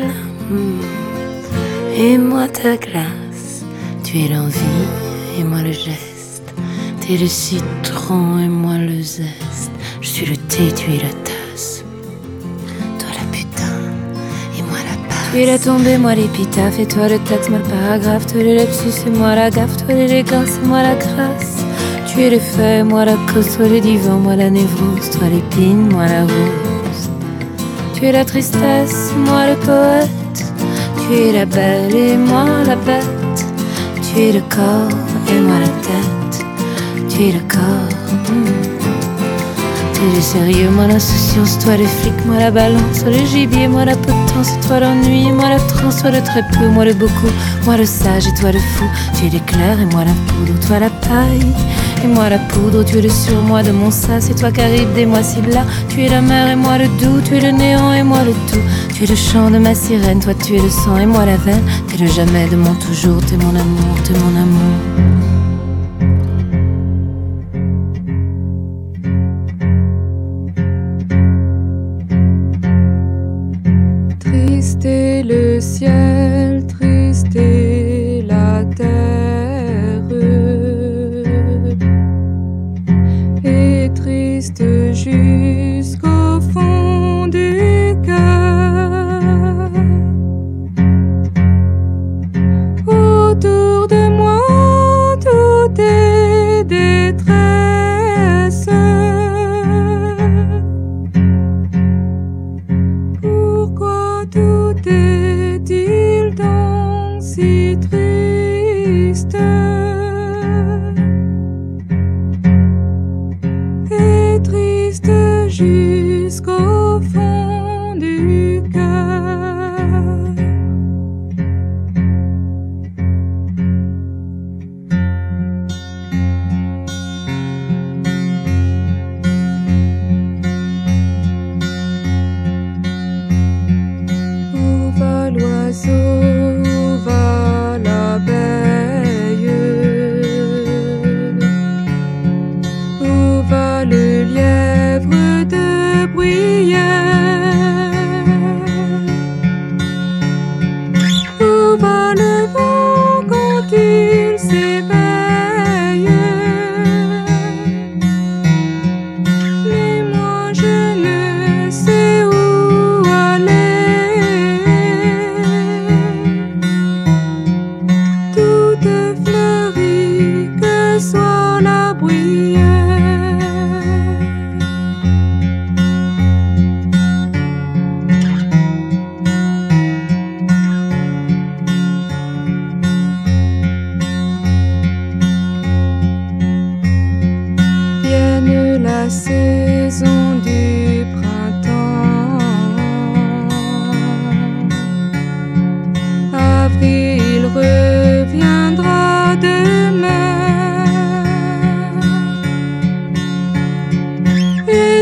et moi ta glace. Tu es l'envie et moi le geste. T'es le citron et moi le zeste. Je suis le thé, tu es la tasse. Toi la putain et moi la passe. Tu es la tombée, moi l'épitaphe. Et toi le texte, moi le paragraphe. Toi le lapsus et moi la gaffe. Toi l'élégance et moi la grâce. Tu es les faits, moi la cause. Toi le divan, moi la névrose. Toi l'épine, moi la rose. Tu es la tristesse, moi le poète. Tu es la belle et moi la bête. Tu es le corps et moi la tête. Tu es le corps. mmh. T'es le sérieux, moi l'insouciance. Toi le flic, moi la balance. Toi le gibier, moi la potence. Toi l'ennui, moi la transe. Toi le très peu, moi le beaucoup. Moi le sage et toi le fou. Tu es l'éclair et moi la poudre. Toi la paille et moi la poudre. Tu es le surmoi de mon sas. C'est toi Caribe des mois si là. Tu es la mer et moi le doux. Tu es le néant et moi le tout. Tu es le chant de ma sirène. Toi tu es le sang et moi la veine. T'es le jamais de mon toujours. T'es mon amour, t'es mon amour. Triste est le ciel, triste est la terre, et triste jusqu'au fond du cœur. Autour de moi, tout est détresse. Pourquoi tout est-il donc si triste et triste jusqu'au fond du cœur? Où va l'oiseau, où va l'abeille, où va le lièvre de bruyère?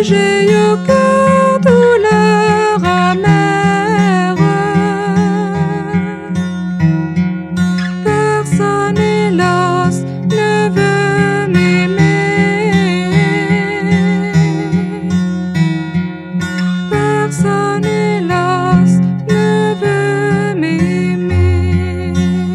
j'ai au cœur douleur amère. Personne hélas ne veut m'aimer. Personne hélas ne veut m'aimer.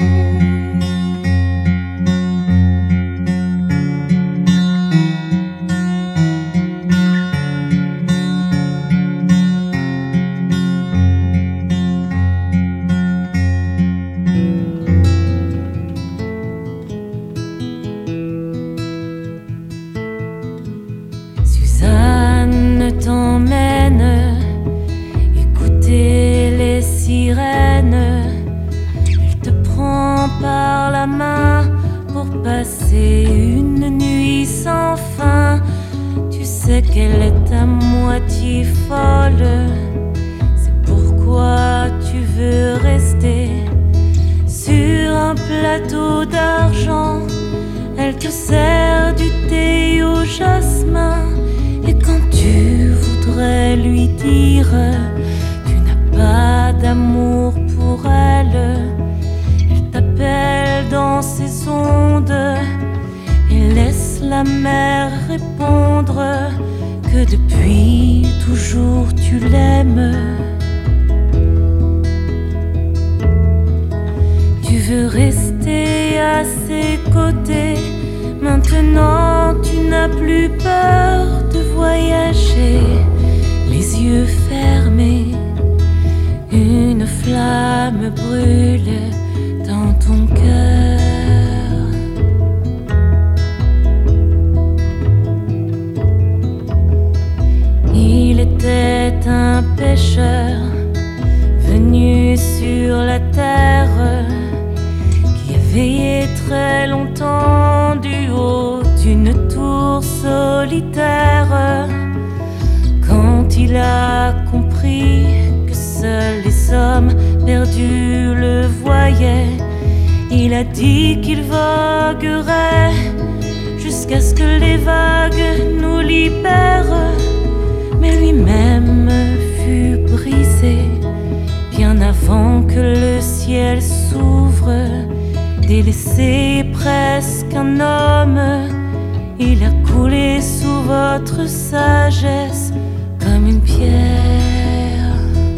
Suzanne t'emmène écouter les sirènes. Elle te prend par la main pour passer une nuit sans fin. Tu sais qu'elle est à moitié folle, c'est pourquoi tu veux rester sur un plateau d'argent. Elle te sert du thé au jasmin. Et quand tu voudrais lui dire tu n'as pas d'amour pour elle, elle t'appelle dans ses ondes et laisse la mer répondre que depuis toujours tu l'aimes. Tu veux rester à ses côtés. Maintenant tu n'as plus peur de voyager, les yeux fermés. Une flamme brûle dans ton cœur. Il était un pêcheur venu sur la terre qui a veillé très longtemps du haut d'une tour solitaire. Quand il a compris que seuls les hommes perdus le voyaient, il a dit qu'il voguerait jusqu'à ce que les vagues nous libèrent. Mais lui-même fut brisé bien avant que le ciel s'ouvre. Délaissé presque un homme, il a coulé sous votre sagesse comme une pierre.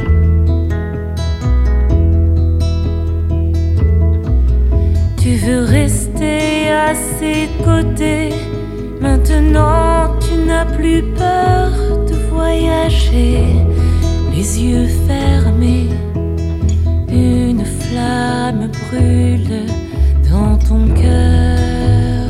Tu veux rester à ses côtés. Maintenant tu n'as plus peur de voyager, les yeux fermés. Une flamme brûle dans ton cœur.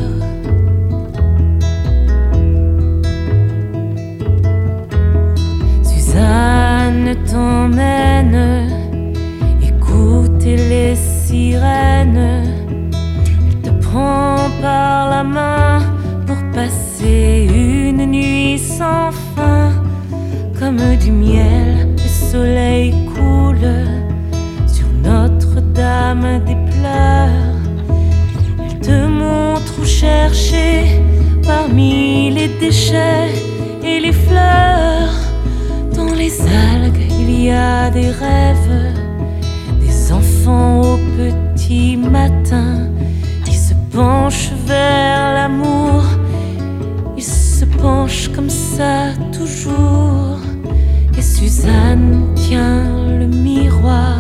Suzanne t'emmène écouter les sirènes. Elle te prend par la main pour passer une nuit sans fin. Comme du miel, le soleil coule sur Notre-Dame des pleurs. Elle te montre où chercher parmi les déchets et les fleurs. Dans les algues, il y a des rêves, des enfants au petit matin qui se penchent vers l'amour. Ils se penchent comme ça toujours. Et Suzanne tient le miroir.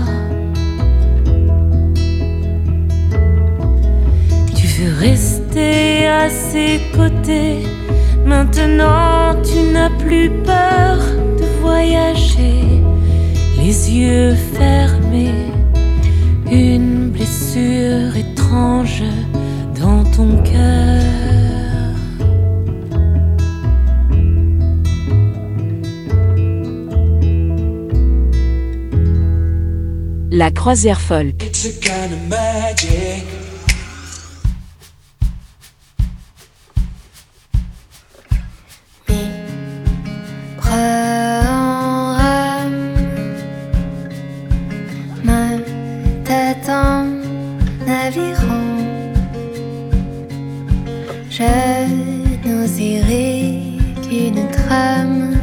Tu veux rester à ses côtés. Maintenant tu n'as plus peur de voyager, les yeux fermés. Une blessure étrange dans ton cœur. La croisière folk. It's a kind of magic. En rame, ma tête en aviron, je n'oserai qu'une trame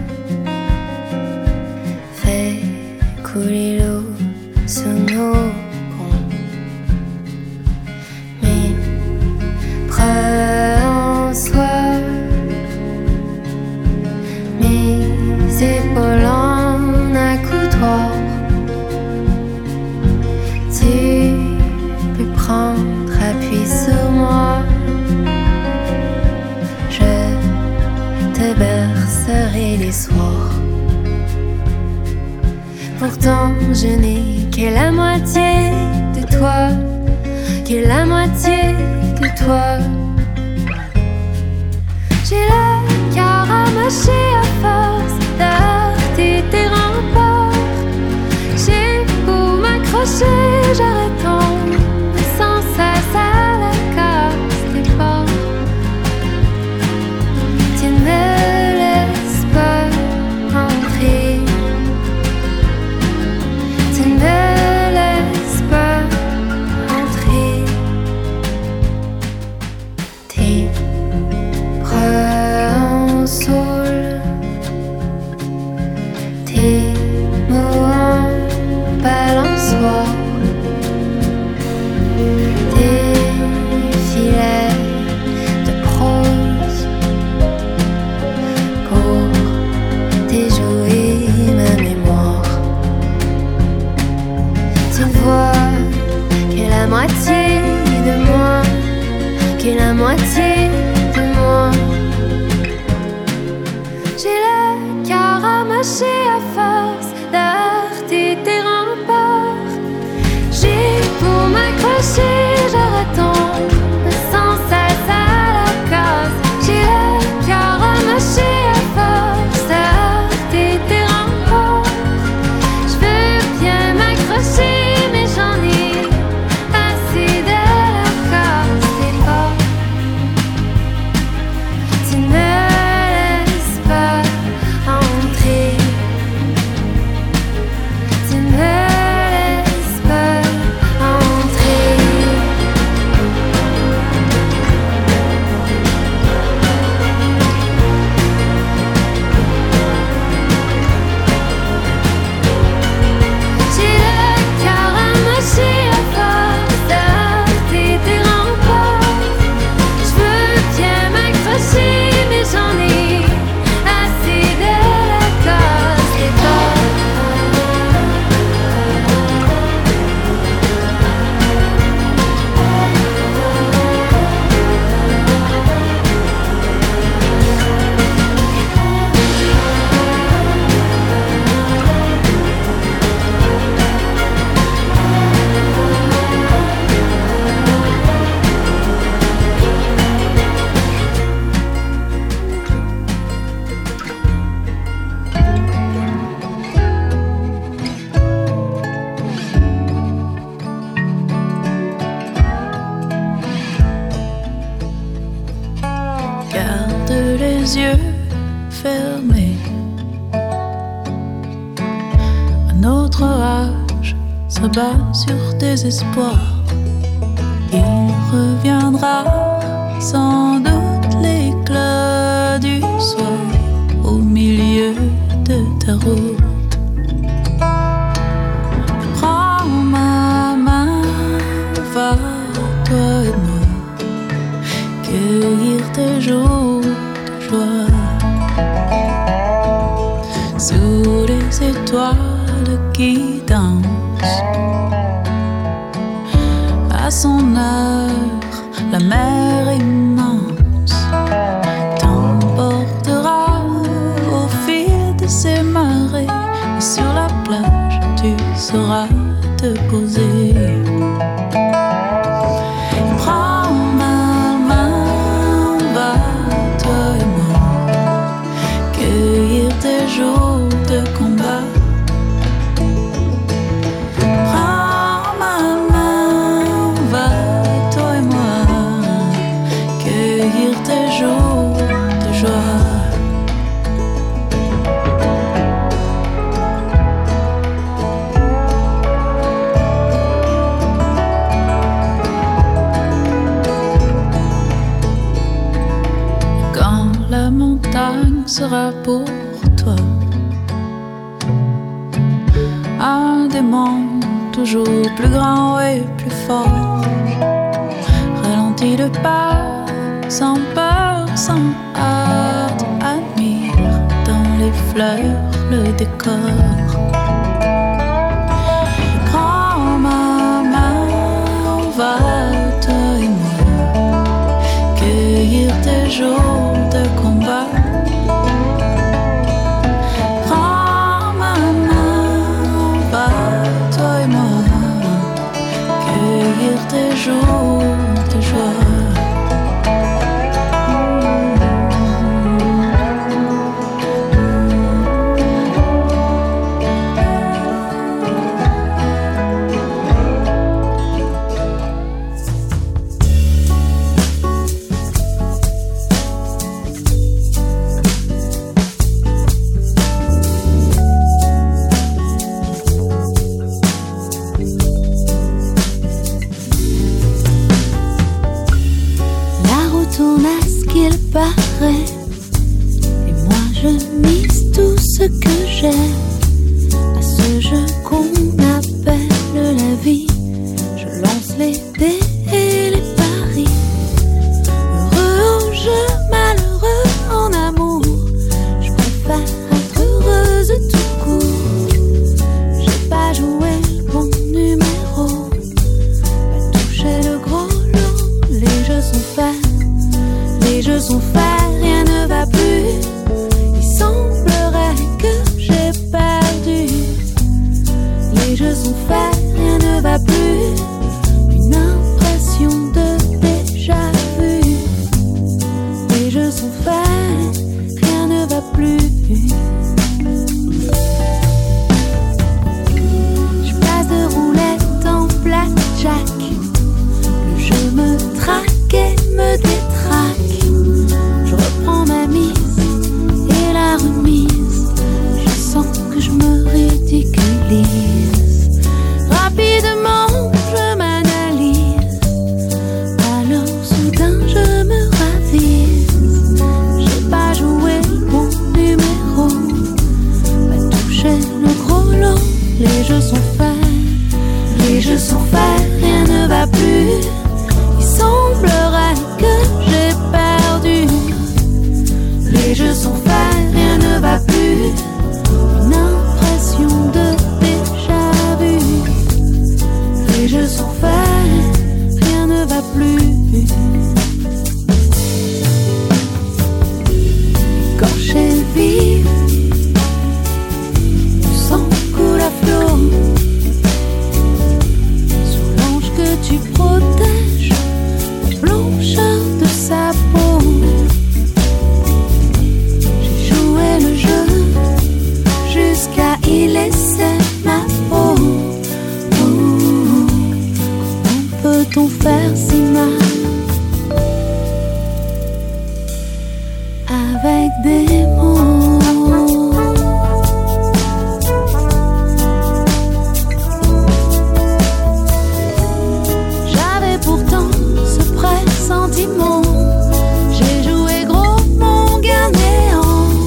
Tes épaules en accoudoir. Tu peux prendre appui sur moi. Je te bercerai les soirs. Pourtant je n'ai que la moitié de toi, que la moitié de toi. J'ai le cœur amoché à force d'heurter tes remparts. J'ai beau m'accrocher, je retombe sans cesse à la casse des portes. Tu ne me laisses pas entrer. Tu ne me laisses pas entrer. Tes bras en saule, tes mots en balançoire, tes filets de prose pour déjouer ma mémoire. Tu ne vois que la moitié de moi, que la moitié de moi. J'ai le cœur amoché à force d'heurter tes remparts. J'ai beau m'accrocher, je retombe sans cesse à la case. J'ai le cœur amoché à force d'heurter tes remparts. Je veux bien m'accrocher, mais j'en ai assez de la casse des portes. Tu ne me laisses pas entrer. Tu ne me laisses pas entrer. J'ai le cœur amoché à force d'heurter tes remparts. Je veux bien m'accrocher, mais j'en ai assez de la casse des portes. Garde les yeux fermés. Un autre orage s'abat sur tes espoirs. Il reviendra sans doute l'éclat du soir au milieu de ta route. Prends ma main, va toi et moi cueillir tes jours de joie sous les étoiles qui dansent. À son heure, la mer immense t'emportera au fil de ses marées, et sur la plage tu sauras te poser. Prends ma main, va toi et moi cueillir tes jours de combat. Prends ma main, va toi et moi cueillir tes jours de joie. Sera pour toi un démon toujours plus grand et plus fort. Ralentis le pas, sans peur, sans hâte, admire dans les effleure le décor. Grand-maman, on va, toi et moi, cueillir tes jours de combat. Grand-maman, on va, toi et moi, cueillir tes jours de joie. Et moi je mise tout ce que j'ai à ce jeu qu'on appelle la vie. Je lance les dés et les paris. Heureux en jeu, malheureux en amour. Je préfère être heureuse tout court. J'ai pas joué le bon numéro, pas touché le gros lot. Les jeux sont faits, les jeux sont faits. Rien ne va plus, il semblerait que j'ai perdu. Les jeux sont faits, rien ne va plus. Une impression de déjà vu. Les jeux sont faits, rien ne va plus. Je passe de roulette en blackjack. Le jeu me traque et me détraque. Je reprends ma mise et la remise. Je sens que je me ridiculise. Rapidement je m'analyse. Alors soudain je me ravise. J'ai pas joué le bon numéro, pas touché le gros lot. Les jeux sont faits, les jeux sont faits, rien ne va plus. Il semblerait que j'ai perdu. Les jeux sont faits, rien ne va plus. Une impression de déjà vu. Les jeux sont faits, rien ne va plus. Écorché vif, le sang coule à flot. Sur l'ange que tu protèges, la blancheur de sa peau. Le jeu jusqu'à y laisser ma peau. Ouh, comment peut-on faire si mal avec des mots? J'avais pourtant ce pressentiment. J'ai joué gros mon gagnant.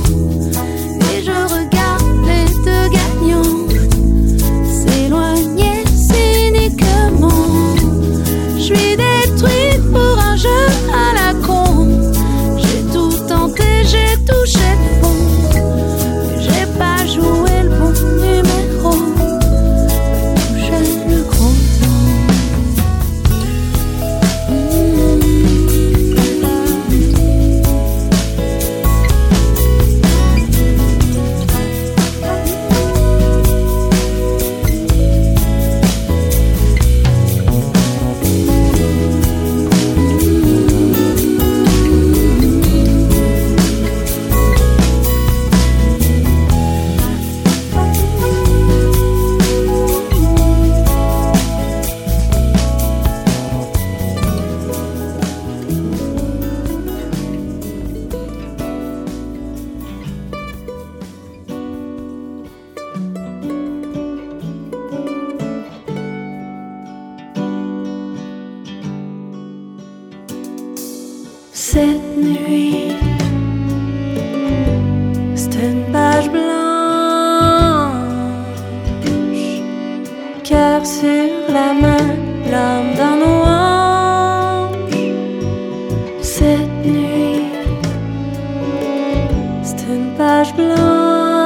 Je suis détruite pour un jeu à la con. J'ai tout tenté, j'ai touché le fond. Mais j'ai pas joué le bon numéro, pas touché le gros temps. Cette nuit, c'est une page blanche, cœur sur la main, l'âme dans nos hanches. Cette nuit, c'est une page blanche.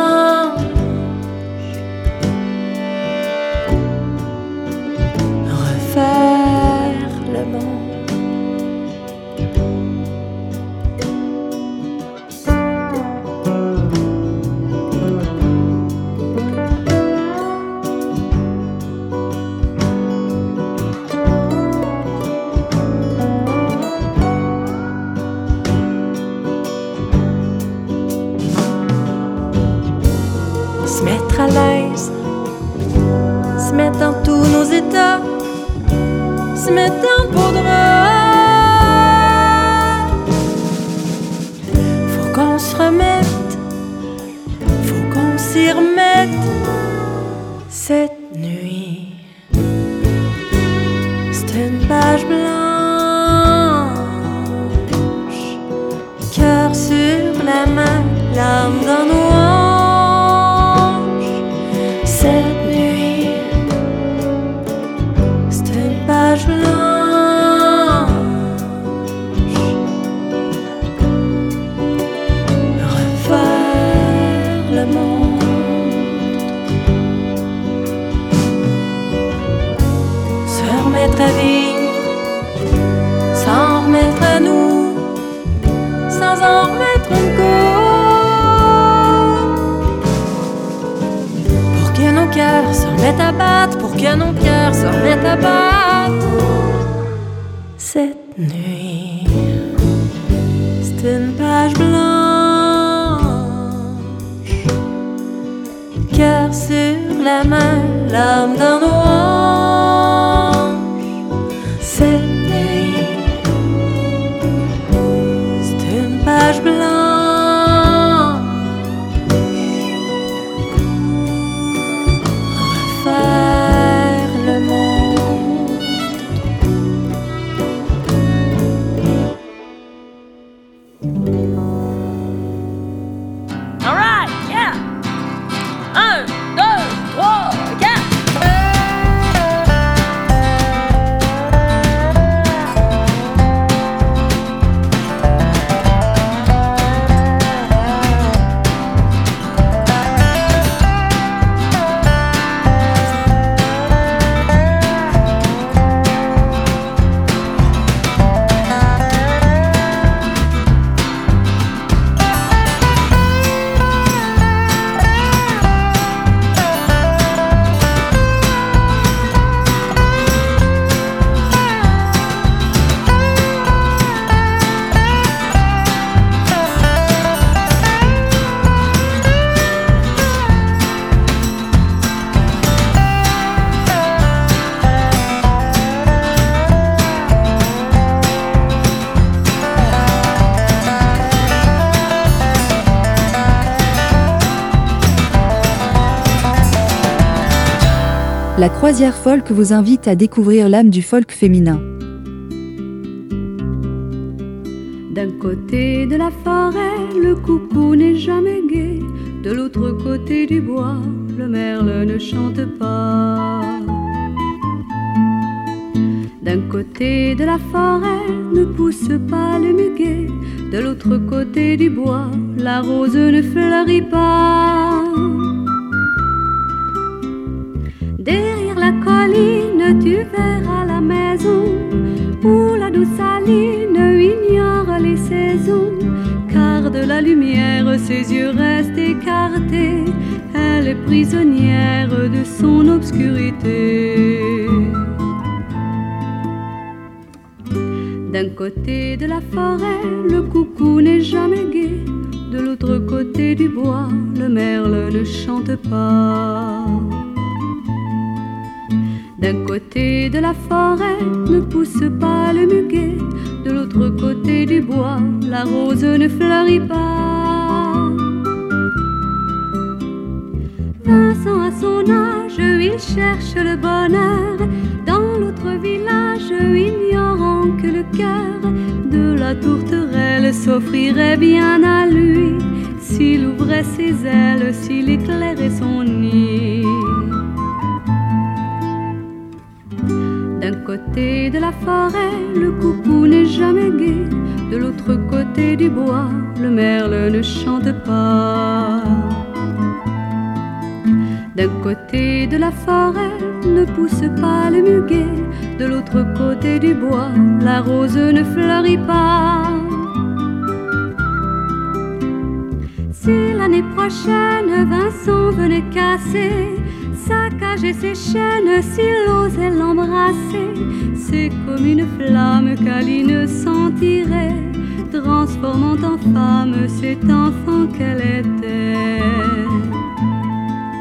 se mettre à l'aise, se mettre dans tous nos états, se mettre en poudre. Faut qu'on se remette, faut qu'on s'y remette cette nuit. C'est une page blanche, cœur sur la main, l'âme dans nos hanches. Cette nuit, c'est une page blanche. Refaire le monde, se remettre à vivre, s'en remettre à nous, sans en remettre une coupe. Pour que nos cœurs se remettent à battre, pour que nos cœurs se remettent à battre. Cette nuit, c'est une page blanche, cœur sur la main, l'âme dans nos hanches. Cette nuit, c'est une page blanche, refaire le monde. All right, yeah. Un, deux, trois, quatre. La croisière folk vous invite à découvrir l'âme du folk féminin. D'un côté de la forêt, le coucou n'est jamais gai. De l'autre côté du bois, le merle ne chante pas. D'un côté de la forêt, ne pousse pas le muguet. De l'autre côté du bois, la rose ne fleurit pas. Derrière la colline, tu verras la maison où la douce Aline ignore les saisons. Car de la lumière, ses yeux restent écartés. Elle est prisonnière de son obscurité. D'un côté de la forêt, le coucou n'est jamais gai. De l'autre côté du bois, le merle ne chante pas. D'un côté de la forêt, ne pousse pas le muguet. De l'autre côté du bois, la rose ne fleurit pas. Vincent à son âge, il cherche le bonheur. Dans l'autre village, ignorant que le cœur de la tourterelle s'offrirait bien à lui, s'il ouvrait ses ailes, s'il éclairait son nid. D'un côté de la forêt, le coucou n'est jamais gai. De l'autre côté du bois, le merle ne chante pas. D'un côté de la forêt, ne pousse pas le muguet. De l'autre côté du bois, la rose ne fleurit pas. Si l'année prochaine Vincent venait casser sa cage et ses chaînes, s'il osait l'embrasser, c'est comme une flamme qu'Aline sentirait, transformant en femme cet enfant qu'elle était.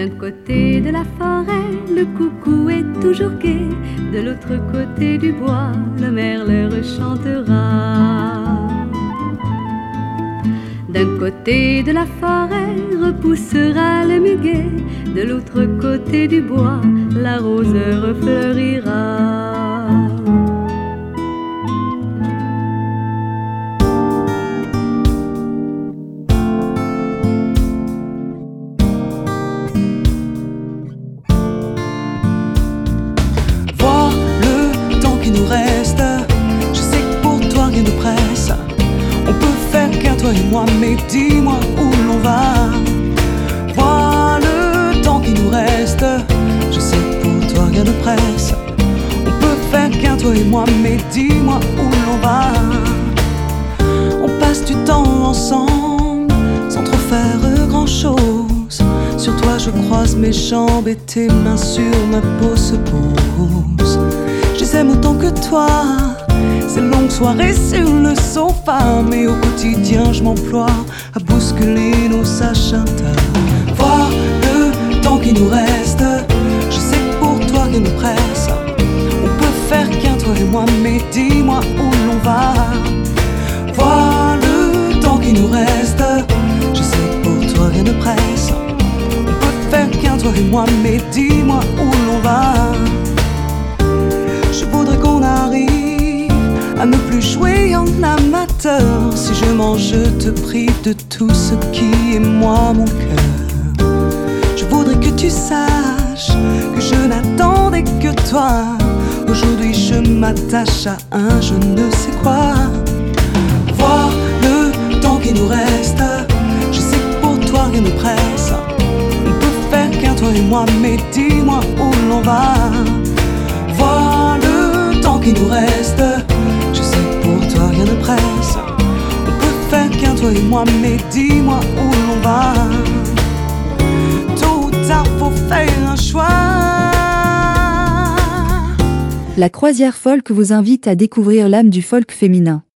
D'un côté de la forêt, le coucou est toujours gai. De l'autre côté du bois, le merle chantera. D'un côté de la forêt, repoussera le muguet. De l'autre côté du bois, la rose refleurira. Vois le temps qui nous reste. Je sais que pour toi rien ne presse. On peut faire qu'un toi et moi, mais dis-moi où l'on va. Vois le temps qui nous reste. Je sais que pour toi rien ne presse. On peut faire qu'un toi et moi, mais dis-moi où l'on va. On passe du temps ensemble, sans trop faire grand chose. Sur toi je croise mes jambes et tes mains sur ma peau se posent. Je les aime autant que toi. Ces longues soirées sur le sofa, mais au quotidien je m'emploie à bousculer nos agendas. Vois le temps qui nous reste. Je sais que pour toi rien ne presse. On peut faire qu'un toi et moi, mais dis-moi où l'on va. Vois le temps qui nous reste. Je sais que pour toi rien ne presse. On peut faire qu'un toi et moi, mais dis-moi où l'on va. Je voudrais qu'on arrive à ne plus jouer en amateur. Si je mens, je te prive de tout ce qui est moi, mon cœur. Je voudrais que tu saches que je n'attendais que toi. Aujourd'hui je m'attache à un je ne sais quoi. Vois le temps qui nous reste. Je sais que pour toi rien ne presse. On peut faire qu'un toi et moi, mais dis-moi où l'on va. Vois le temps qui nous reste. Je sais que pour toi rien ne presse. On peut faire qu'un toi et moi, mais dis-moi où l'on va. Tôt ou tard faut faire un choix. La Croisière Folk vous invite à découvrir l'âme du folk féminin.